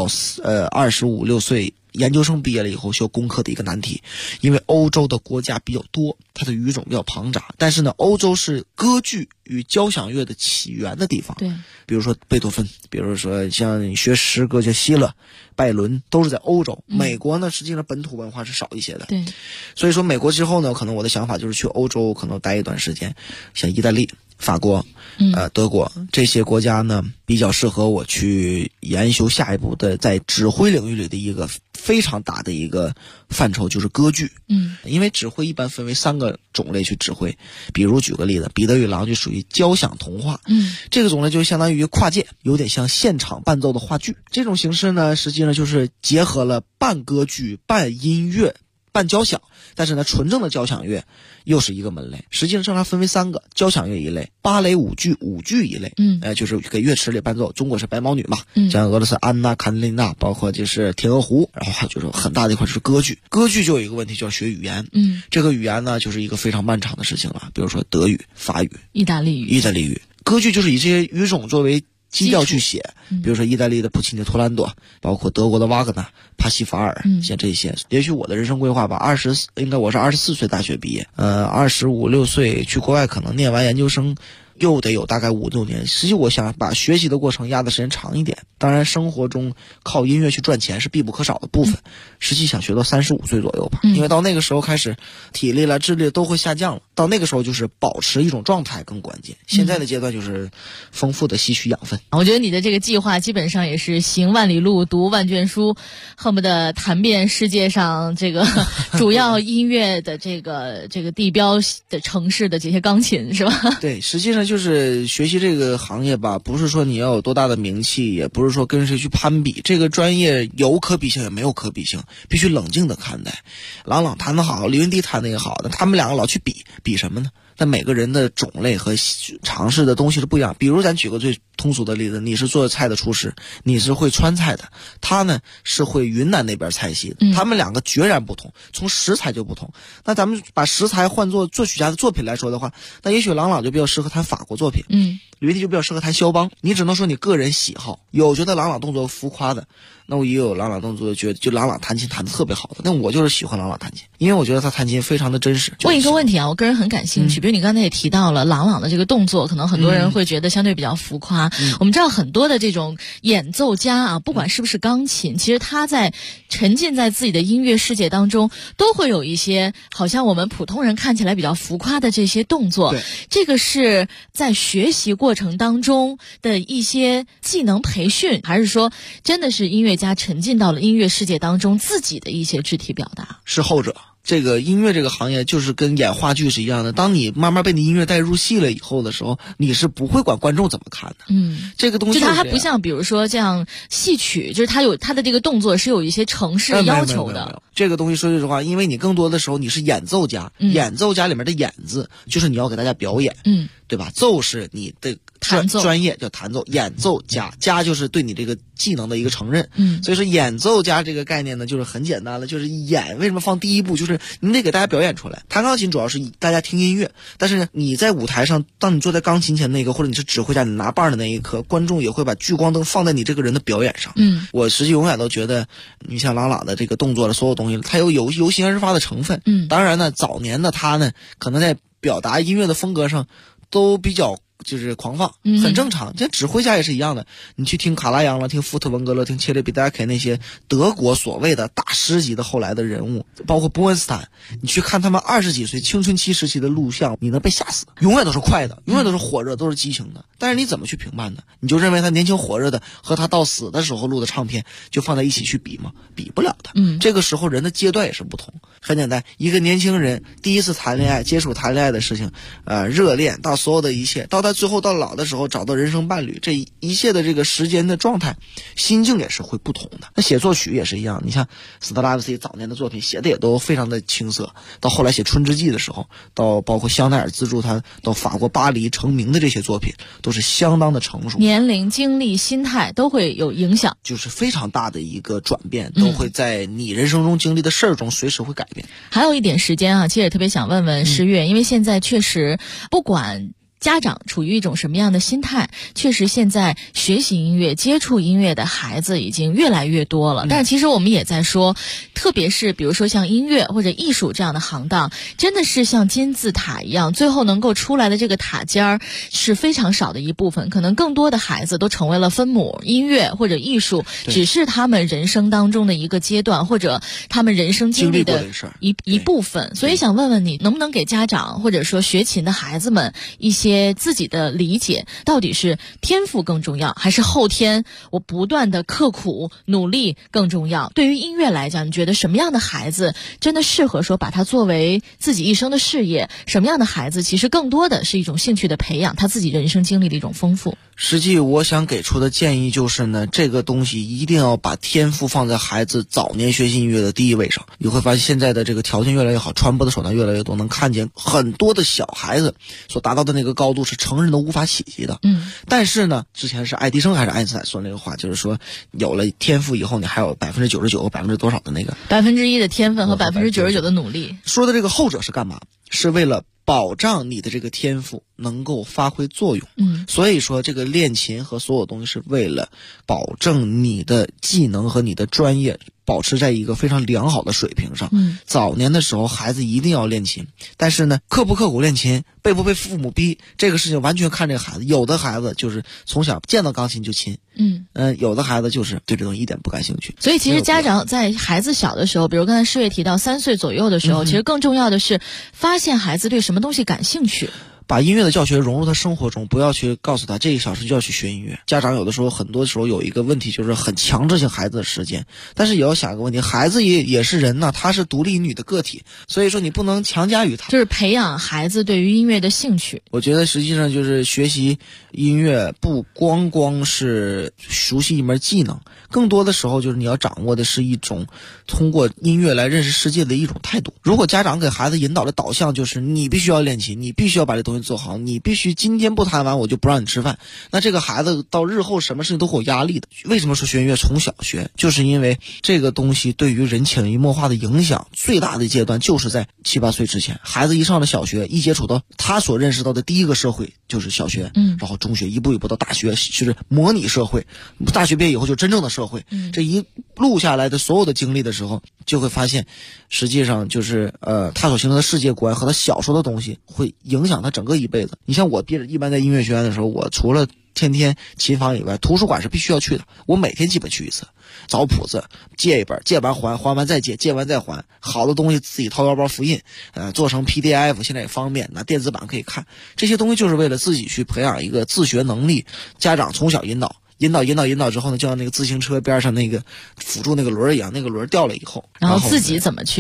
25、6岁研究生毕业了以后需要攻克的一个难题，因为欧洲的国家比较多，它的语种比较庞杂，但是呢，欧洲是歌剧与交响乐的起源的地方。 对， 比如说贝多芬，比如说像你学诗歌，像希勒、拜伦，都是在欧洲。美国呢，实际上本土文化是少一些的。 对， 所以说美国之后呢，可能我的想法就是去欧洲，可能待一段时间，像意大利、法国、德国这些国家呢，比较适合我去研修下一步的在指挥领域里的一个非常大的一个范畴，就是歌剧。因为指挥一般分为3个种类去指挥，比如举个例子，《彼得与狼》就属于交响童话。这个种类就相当于跨界，有点像现场伴奏的话剧。这种形式呢，实际上就是结合了半歌剧、半音乐、半交响，但是呢，纯正的交响乐又是一个门类。实际上它分为3个，交响乐一类，芭蕾舞剧一类。就是给乐池里伴奏，中国是白毛女嘛，像俄罗斯安娜、卡列琳娜，包括就是天鹅湖，然后还有就是很大的一块就是歌剧。歌剧就有一个问题，就要学语言。这个语言呢，就是一个非常漫长的事情了，比如说德语、法语、 意大利语。 歌剧就是以这些语种作为基调去写，比如说意大利的普契尼、托兰多，包括德国的瓦格纳、帕西法尔，像这些。也许我的人生规划吧，应该我是24岁大学毕业，25、6岁去国外可能念完研究生，又得有大概5、6年。实际我想把学习的过程压的时间长一点，当然生活中靠音乐去赚钱是必不可少的部分。实际想学到35岁左右吧，因为到那个时候开始体力了、智力都会下降了，到那个时候就是保持一种状态更关键。现在的阶段就是丰富的吸取养分。 我觉得你的这个计划基本上也是行万里路、读万卷书，恨不得谈遍世界上这个主要音乐的这个地标的城市的这些钢琴，是吧？ 对，实际上就是学习这个行业吧，不是说你要有多大的名气，也不是说跟谁去攀比，这个专业有可比性也没有可比性，必须冷静的看待。郎朗弹得好，李云迪弹得也好，他们两个老去比什么呢？但每个人的种类和尝试的东西是不一样。比如咱举个最通俗的例子，你是做菜的厨师，你是会川菜的，他呢是会云南那边菜系的，他们两个决然不同，从食材就不同。那咱们把食材换作作曲家的作品来说的话，那也许郎朗就比较适合弹法国作品，吕云迪就比较适合弹肖邦。你只能说你个人喜好，有觉得郎朗动作浮夸的，那我也有郎朗动作觉得就郎朗弹琴弹得特别好的，那我就是喜欢郎朗弹琴，因为我觉得他弹琴非常的真实。 问一个问题啊，我个人很感兴趣，比如你刚才也提到了郎朗的这个动作，可能很多人会觉得相对比较浮夸。我们知道很多的这种演奏家啊，不管是不是钢琴，其实他在沉浸在自己的音乐世界当中，都会有一些好像我们普通人看起来比较浮夸的这些动作。这个是在学习过程当中的一些技能培训，还是说真的是音乐家沉浸到了音乐世界当中自己的一些肢体表达？ 是后者。 这个音乐这个行业就是跟演话剧是一样的，当你慢慢被你音乐带入戏了以后的时候，你是不会管观众怎么看的。这个东西就它还不像比如说这样戏曲，就是它的这个动作是有一些程式要求的。 没有这个东西说句实话，因为你更多的时候你是演奏家，演奏家里面的演字就是你要给大家表演，对吧？奏是你的专业叫弹奏，演奏家就是对你这个技能的一个承认。所以说演奏家这个概念呢，就是很简单了，就是演。为什么放第一步？就是你得给大家表演出来。弹钢琴主要是大家听音乐，但是呢，你在舞台上，当你坐在钢琴前那一刻，或者你是指挥家，你拿棒的那一刻，观众也会把聚光灯放在你这个人的表演上。我实际永远都觉得，你像郎朗的这个动作的所有东西，它有由心而发的成分。当然呢，早年的他呢，可能在表达音乐的风格上都比较就是狂放，很正常。这指挥家也是一样的，你去听卡拉扬了，听福特文格勒，听切列比戴克那些德国所谓的大师级的后来的人物，包括伯恩斯坦，你去看他们20几岁青春期时期的录像，你能被吓死。永远都是快的，永远都是火热，都是激情的。但是你怎么去评判呢？你就认为他年轻火热的和他到死的时候录的唱片就放在一起去比吗？比不了的。这个时候人的阶段也是不同。很简单，一个年轻人第一次谈恋爱，接触谈恋爱的事情，热恋到所有的一切，到他最后到老的时候找到人生伴侣，这一切的这个时间的状态，心境也是会不同的。那写作曲也是一样，你像斯特拉文斯基早年的作品写的也都非常的青涩，到后来写《春之祭》的时候，到包括香奈儿资助他到法国巴黎成名的这些作品，都是相当的成熟。 年龄、经历、心态都会有影响， 就是非常大的一个转变，都会在你人生中经历的事儿中随时会改变。 还有一点时间啊，其实也特别想问问诗月，因为现在确实不管家长处于一种什么样的心态，确实现在学习音乐、接触音乐的孩子已经越来越多了。但是其实我们也在说，特别是比如说像音乐或者艺术这样的行当，真的是像金字塔一样，最后能够出来的这个塔尖儿是非常少的一部分。可能更多的孩子都成为了分母，音乐或者艺术只是他们人生当中的一个阶段，或者他们人生经历的一部分。所以想问问你，能不能给家长或者说学琴的孩子们一些自己的理解，到底是天赋更重要，还是后天我不断的刻苦努力更重要？对于音乐来讲，你觉得什么样的孩子真的适合说把它作为自己一生的事业？什么样的孩子其实更多的是一种兴趣的培养，他自己人生经历的一种丰富？ 实际我想给出的建议就是呢，这个东西一定要把天赋放在孩子早年学习音乐的第一位上。你会发现现在的这个条件越来越好，传播的手段越来越多，能看见很多的小孩子所达到的那个高度是成人都无法企及的。但是呢，之前是爱迪生还是爱因斯坦说那个话，就是说有了天赋以后，你还有99%和%多少的那个 1%的天分和99%的努力。 说的这个后者是干嘛？是为了保障你的这个天赋能够发挥作用。所以说这个练琴和所有东西是为了保证你的技能和你的专业保持在一个非常良好的水平上。早年的时候孩子一定要练琴，但是呢，刻不刻苦练琴，被不被父母逼，这个事情完全看这个孩子。有的孩子就是从小见到钢琴就琴，有的孩子就是对这东西一点不感兴趣。 所以其实家长在孩子小的时候，比如刚才诗月提到3岁左右的时候，其实更重要的是发现孩子对什么东西感兴趣， 把音乐的教学融入他生活中，不要去告诉他这1小时就要去学音乐。家长有的时候很多时候有一个问题，就是很强制性孩子的时间，但是也要想一个问题，孩子也是人呢，他是独立女的个体，所以说你不能强加于他， 就是培养孩子对于音乐的兴趣。 我觉得实际上就是学习音乐不光是熟悉一门技能，更多的时候就是你要掌握的是一种通过音乐来认识世界的一种态度。如果家长给孩子引导的导向就是你必须要练琴，你必须要把这东西做好，你必须今天不弹完我就不让你吃饭，那这个孩子到日后什么事情都会有压力的。为什么说学音乐从小学，就是因为这个东西对于人潜移默化的影响最大的阶段就是在7、8岁之前。孩子一上了小学，一接触到他所认识到的第一个社会就是小学，然后中学一步一步到大学，就是模拟社会，大学毕业以后就真正的社会。这一路下来的所有的经历的时候，就会发现实际上就是他所形成的世界观和他小时候的东西会影响他整个一辈子。你像我一般在音乐学院的时候，我除了天天琴房以外，图书馆是必须要去的，我每天基本去一次，找谱子，借一本，借完还完再借，借完再还，好的东西自己掏腰包复印，做成 PDF， 现在也方便，拿电子版可以看。这些东西就是为了自己去培养一个自学能力。家长从小引导之后呢，就像那个自行车边上那个辅助那个轮一样，那个轮掉了以后， 然后自己怎么去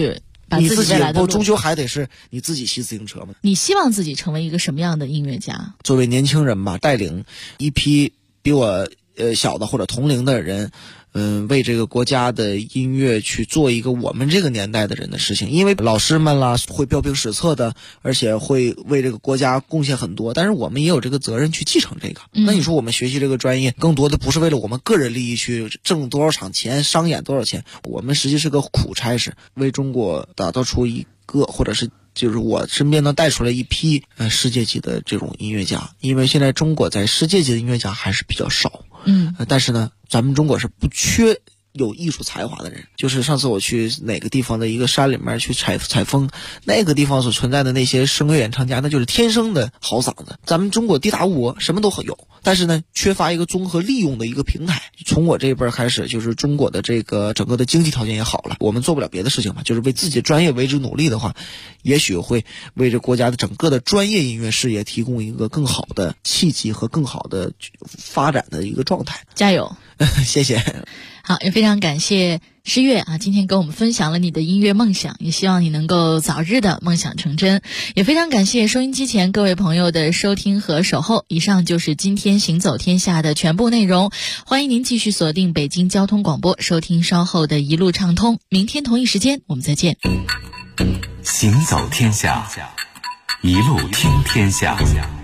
你自己未来的路终究还得是你自己骑自行车嘛。 你希望自己成为一个什么样的音乐家？ 作为年轻人吧，带领一批比我小的或者同龄的人，为这个国家的音乐去做一个我们这个年代的人的事情。因为老师们啦会标兵史册的，而且会为这个国家贡献很多，但是我们也有这个责任去继承这个。那你说我们学习这个专业，更多的不是为了我们个人利益去挣多少场钱，商演多少钱，我们实际是个苦差事，为中国打造出一个，或者是就是我身边能带出来一批世界级的这种音乐家。因为现在中国在世界级的音乐家还是比较少，但是呢，咱们中国是不缺有艺术才华的人。就是上次我去哪个地方的一个山里面去采风，那个地方所存在的那些声乐演唱家，那就是天生的好嗓子。咱们中国地大物博，什么都有，但是呢，缺乏一个综合利用的一个平台。从我这边开始，就是中国的这个整个的经济条件也好了，我们做不了别的事情嘛，就是为自己的专业为之努力的话，也许会为这国家的整个的专业音乐事业提供一个更好的契机和更好的发展的一个状态。 加油！ 谢谢。 好，也非常感谢诗月啊，今天跟我们分享了你的音乐梦想，也希望你能够早日的梦想成真。也非常感谢收音机前各位朋友的收听和守候。以上就是今天行走天下的全部内容，欢迎您继续锁定北京交通广播，收听稍后的一路畅通。明天同一时间我们再见。 行走天下，一路听天下。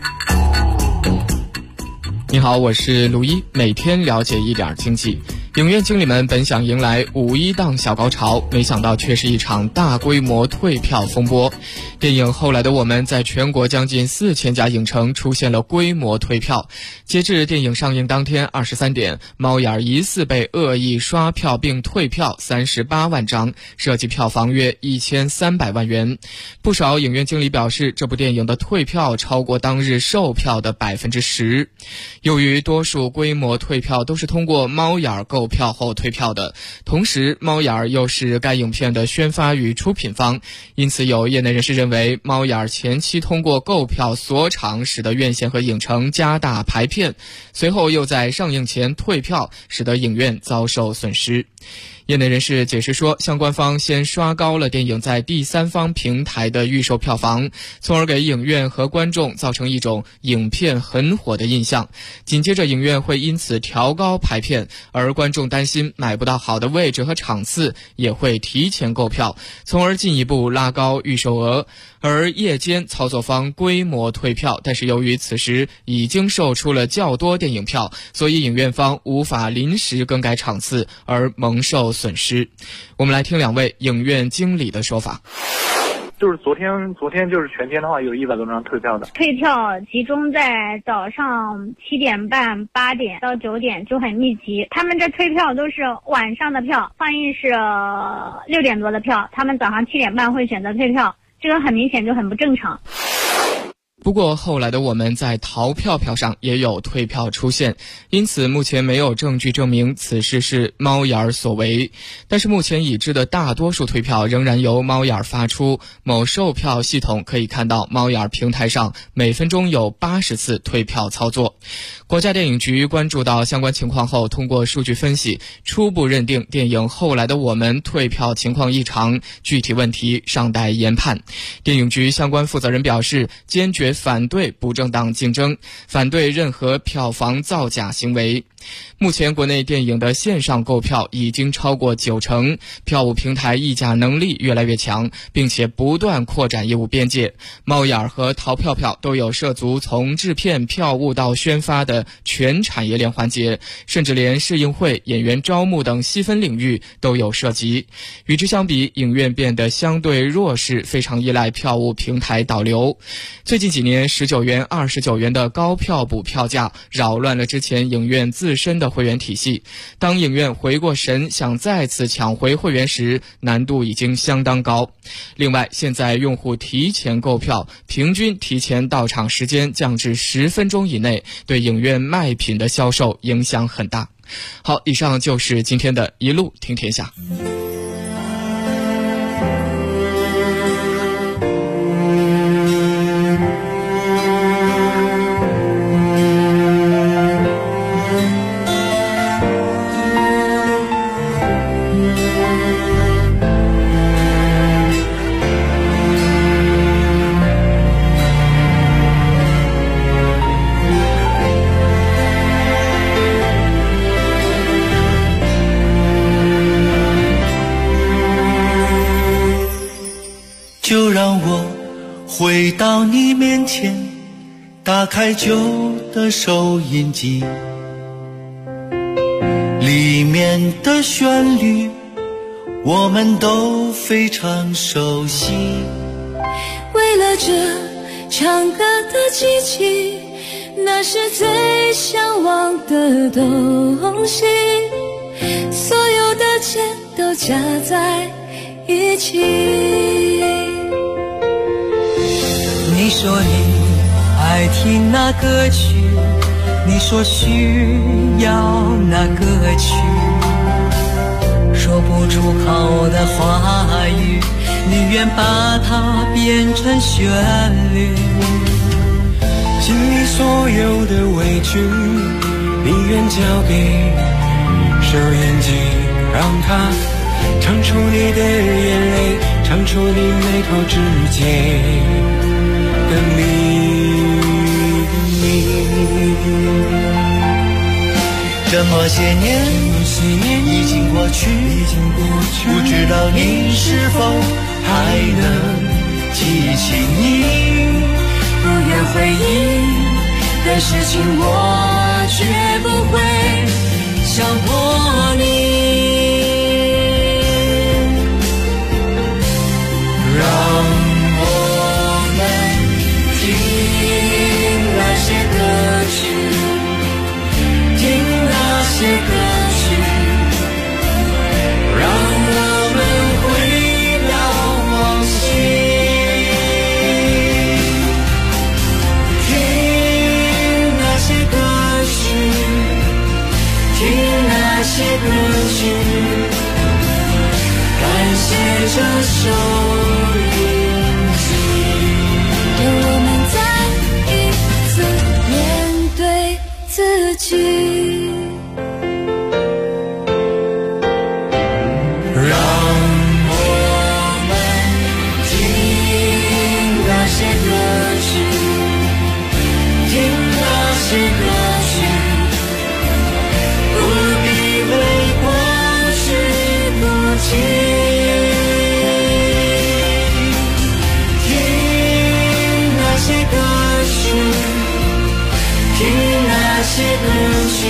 你好，我是陆一，每天了解一点经济。影院经理们本想迎来五一档小高潮，没想到却是一场大规模退票风波。电影《后来的我们》在全国将近4000家影城出现了规模退票。截至电影上映当天23点，猫眼疑似被恶意刷票并退票38万张，涉及票房约1300万元。不少影院经理表示，这部电影的退票超过当日售票的10%。由于多数规模退票都是通过猫眼购票后退票的，同时猫眼又是该影片的宣发与出品方，因此有业内人士认为，猫眼前期通过购票锁场，使得院线和影城加大排片，随后又在上映前退票，使得影院遭受损失。业内人士解释说，相关方先刷高了电影在第三方平台的预售票房，从而给影院和观众造成一种影片很火的印象。紧接着影院会因此调高排片，而观众担心买不到好的位置和场次，也会提前购票，从而进一步拉高预售额。而夜间操作方规模退票，但是由于此时已经售出了较多电影票，所以影院方无法临时更改场次，而蒙受损失。我们来听两位影院经理的说法。 就是昨天就是全天的话有100多张退票的， 退票集中在早上7点半、8点到9点就很密集。他们这退票都是晚上的票，放映是6点多的票，他们早上7点半会选择退票，这个很明显就很不正常。 不过后来的我们在逃票票上也有退票出现，因此目前没有证据证明此事是猫眼所为。但是目前已知的大多数退票仍然由猫眼发出，某售票系统可以看到猫眼平台上每分钟有80次退票操作。国家电影局关注到相关情况后，通过数据分析，初步认定电影《后来的我们》退票情况异常，具体问题尚待研判。电影局相关负责人表示，坚决反对不正当竞争，反对任何票房造假行为。目前国内电影的线上购票已经超过90%，票务平台议价能力越来越强，并且不断扩展业务边界。猫眼和淘票票都有涉足从制片、票务到宣发的全产业链环节，甚至连试映会、演员招募等细分领域都有涉及。与之相比，影院变得相对弱势，非常依赖票务平台导流。最近几年19元、29元的高票补票价扰乱了之前影院自身的会员体系，当影院回过神想再次抢回会员时，难度已经相当高。另外，现在用户提前购票，平均提前到场时间降至10分钟以内，对影院卖品的销售影响很大。好，以上就是今天的一路听天下。 回到你面前，打开旧的收音机，里面的旋律我们都非常熟悉。 为了这唱歌的机器，那是最向往的东西，所有的钱都加在一起。 你说你爱听那歌曲，你说需要那歌曲，说不出口的话语，你愿把它变成旋律。 心里所有的委屈，你愿交给收音机，让它唱出你的眼泪，唱出你眉头之间的秘密。 这么些年已经过去，不知道你是否还能记起你不愿回忆的事情，我绝不会强迫你。 让我们听那些歌曲，听那些歌曲，让我们回到往昔，听那些歌曲，听那些歌曲，感谢这首音机， 让我们再一次面对自己。 让我们听那些歌曲，听那些歌曲，不必为过去哭泣。听那些歌曲，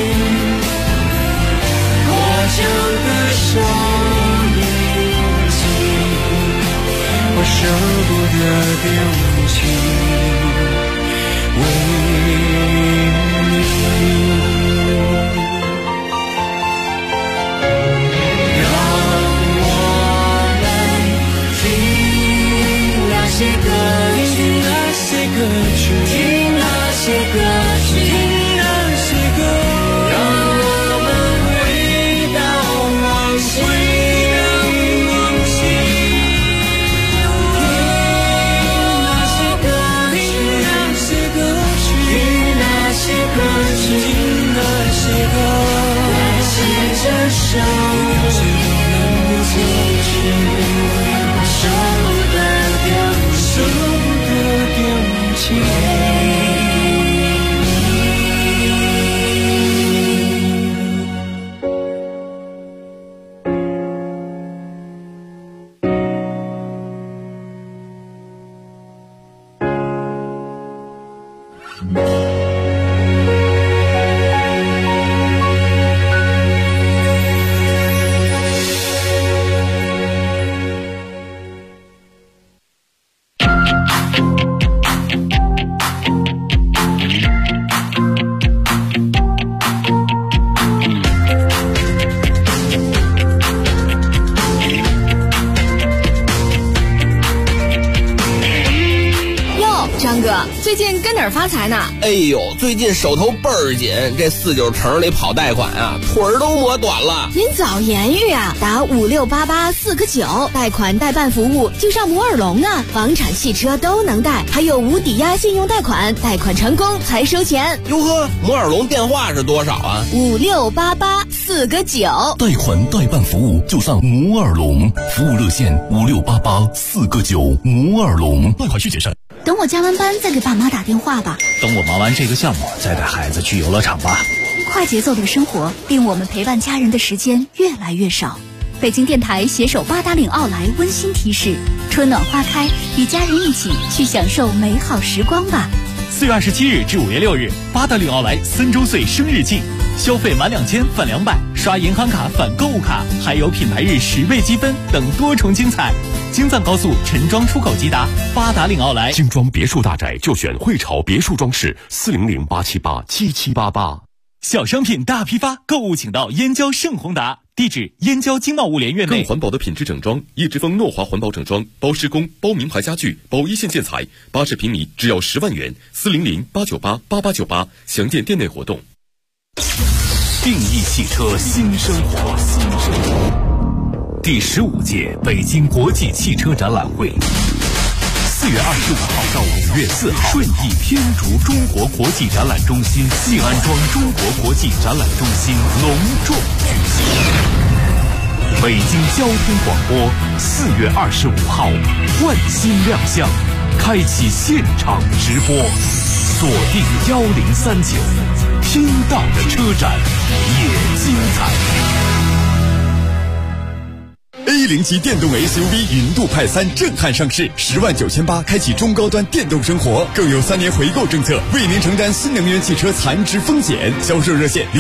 我就个收音机，我舍不得丢弃为你。让我们听那些歌曲，听那些歌曲，听那些歌曲，听那些歌，让我们回到往昔，听那些歌曲，听那些歌曲，听那些歌曲，听那些歌，感谢这首歌曲，我舍不得丢弃，舍不得丢弃。 最近跟哪儿发财呢？ 哎呦，最近手头倍儿紧，这49城里跑贷款啊，腿儿都磨短了。 您早言语啊，打5688-4个9，贷款代办服务就上摩尔龙啊，房产、汽车都能贷，还有无抵押信用贷款，贷款成功才收钱。 哟呵，摩尔龙电话是多少啊 ？5688-4个9， 贷款代办服务就上摩尔龙，服务热线5688-4个9，摩尔龙，贷款需谨慎。 等我加完班再给爸妈打电话吧。 等我忙完这个项目再带孩子去游乐场吧。 快节奏的生活令我们陪伴家人的时间越来越少。 北京电台携手八达岭奥莱温馨提示：春暖花开，与家人一起去享受美好时光吧。 4月27日至5月6日，八达岭奥莱3周岁生日季，消费满2000返200，刷银行卡返购物卡，还有品牌日10倍积分等多重精彩。京藏高速陈庄出口即达，八达岭奥莱。 精装别墅大宅就选汇潮别墅装饰，400-878-7788。 小商品大批发，购物请到燕郊盛宏达，地址燕郊经贸物联院内。 更环保的品质整装，叶之峰诺华环保整装，包施工、包名牌家具、包一线建材，80平米只要10万元，400-898-8898，详见店内活动。 定义汽车新生活，第15届北京国际汽车展览会，4月25号到5月4号，顺义天竺中国国际展览中心信安庄中国国际展览中心隆重举行。北京交通广播4月25号换新亮相，开启现场直播，锁定1039，听到的车展也精彩。 A0级电动 SUV 云度派3震撼上市，10.98万开启中高端电动生活，更有3年回购政策，为您承担新能源汽车残值风险。销售热线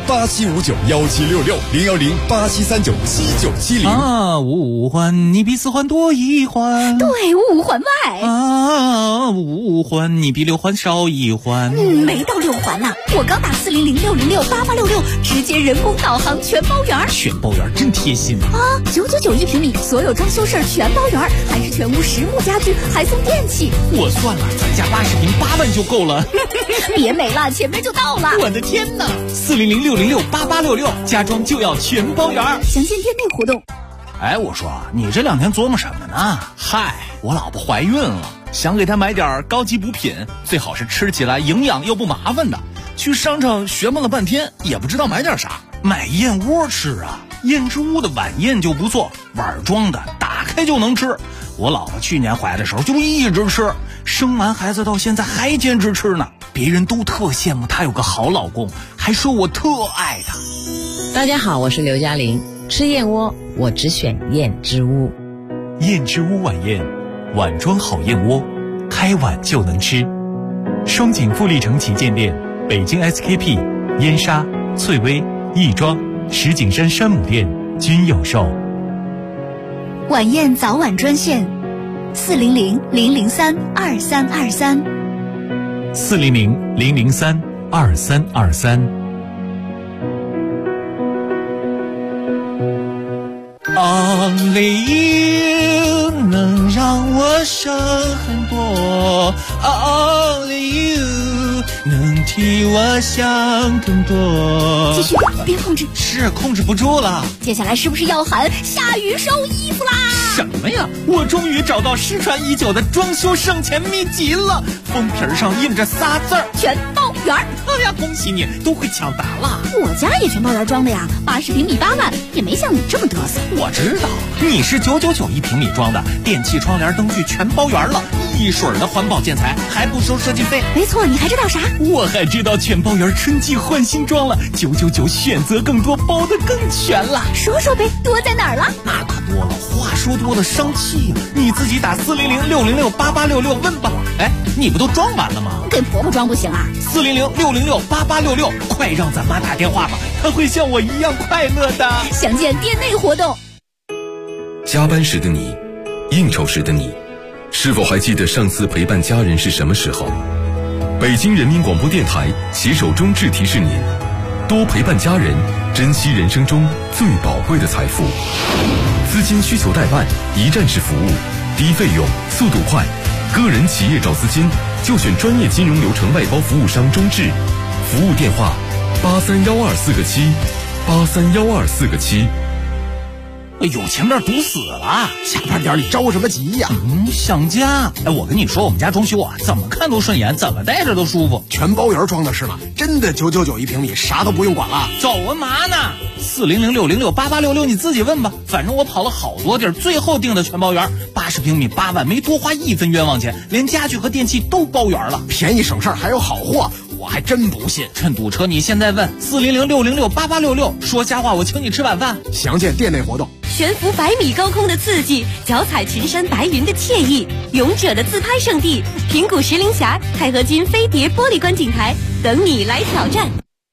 010-8759-1766，010-8739-7970。 啊，五环你比4环多1环， 对，5环外。 啊，5环你比6环少1环。 没到6环呢，我刚打400-606-8866，直接人工导航全包圆。 全包圆真贴心啊！999一平米，所有装修事儿全包圆，还是全屋实木家具，还送电器。 我算了，咱家80平8万就够了。 别美了，前面就到了。 我的天哪！400-606-8866，家装就要全包圆。 详见店内活动。 哎，我说你这2天琢磨什么呢？嗨，我老婆怀孕了，想给她买点高级补品，最好是吃起来营养又不麻烦的。去商场学摸了半天，也不知道买点啥，买燕窝吃啊。燕之屋的晚宴就不错，碗装的，打开就能吃。我老婆去年怀的时候就一直吃，生完孩子到现在还坚持吃呢。别人都特羡慕她有个好老公，还说我特爱她。 大家好，我是刘嘉玲。吃燕窝我只选燕之屋。 燕之屋晚宴，碗装好燕窝，开碗就能吃。双井富力城旗舰店，北京 SKP、燕莎、翠微、亦庄、石景山山姆店均有售。 晚宴早晚专线400-003-2323 400-003-2323。Only you 能让我省很多 ，Only you 能替我想更多。 继续，别控制， 是控制不住了。 接下来是不是要喊下雨收衣服啦？ 什么呀？我终于找到失传已久的装修省钱秘籍了，封皮上印着仨字儿： 全包圆。 哎呀，恭喜你，都会抢答了。 我家也全包圆装的呀，80平米8万，也没像你这么嘚瑟。 我知道，你是999一平米装的，电器、窗帘、灯具全包圆了，一水儿的环保建材，还不收设计费。 没错，你还知道啥？ 我还知道全包圆春季换新装了，999选择更多，包得更全了。 说说呗，多在哪儿了？ 那可多了，话说多了伤气呀。你自己打400-606-8866问吧。哎，你不都装完了吗？ 给婆婆装不行啊 ？400-606-8866，快让咱妈打电话吧，她会像我一样快乐的。 详见店内活动。 加班时的你，应酬时的你，是否还记得上次陪伴家人是什么时候？北京人民广播电台携手中智提示您，多陪伴家人，珍惜人生中最宝贵的财富。资金需求代办，一站式服务，低费用，速度快。个人企业找资金就选专业金融流程外包服务商中智，服务电话831247，831247。 哎呦，前面堵死了，下班点你着什么急呀？想家。哎，我跟你说，我们家装修啊，怎么看都顺眼，怎么待着都舒服。 全包圆装的是吗？真的999一平米，啥都不用管了。 走啊嘛呢？400-606-8866，你自己问吧。反正我跑了好多地儿，最后定的全包圆，80平米8万，没多花1分冤枉钱，连家具和电器都包圆了， 便宜省事儿还有好货。我还真不信， 趁堵车你现在问400-606-8866，说瞎话我请你吃晚饭。 详见店内活动。 悬浮100米高空的刺激，脚踩群山白云的惬意，勇者的自拍圣地平谷石林峡钛合金飞碟玻璃观景台等你来挑战。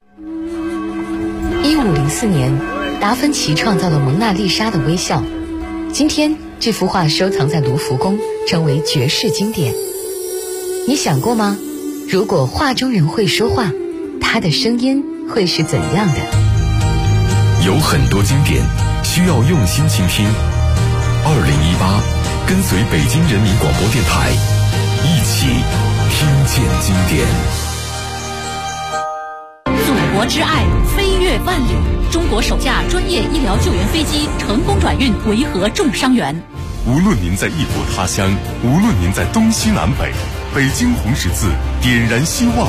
1504年，达芬奇创造了蒙娜丽莎的微笑，今天这幅画收藏在卢浮宫，成为绝世经典。你想过吗？如果画中人会说话，他的声音会是怎样的？ 有很多经典需要用心倾听。2018，跟随北京人民广播电台，一起听见经典。 祖国之爱飞越万里，中国首架专业医疗救援飞机成功转运维和重伤员。 无论您在异国他乡，无论您在东西南北，北京红十字点燃希望，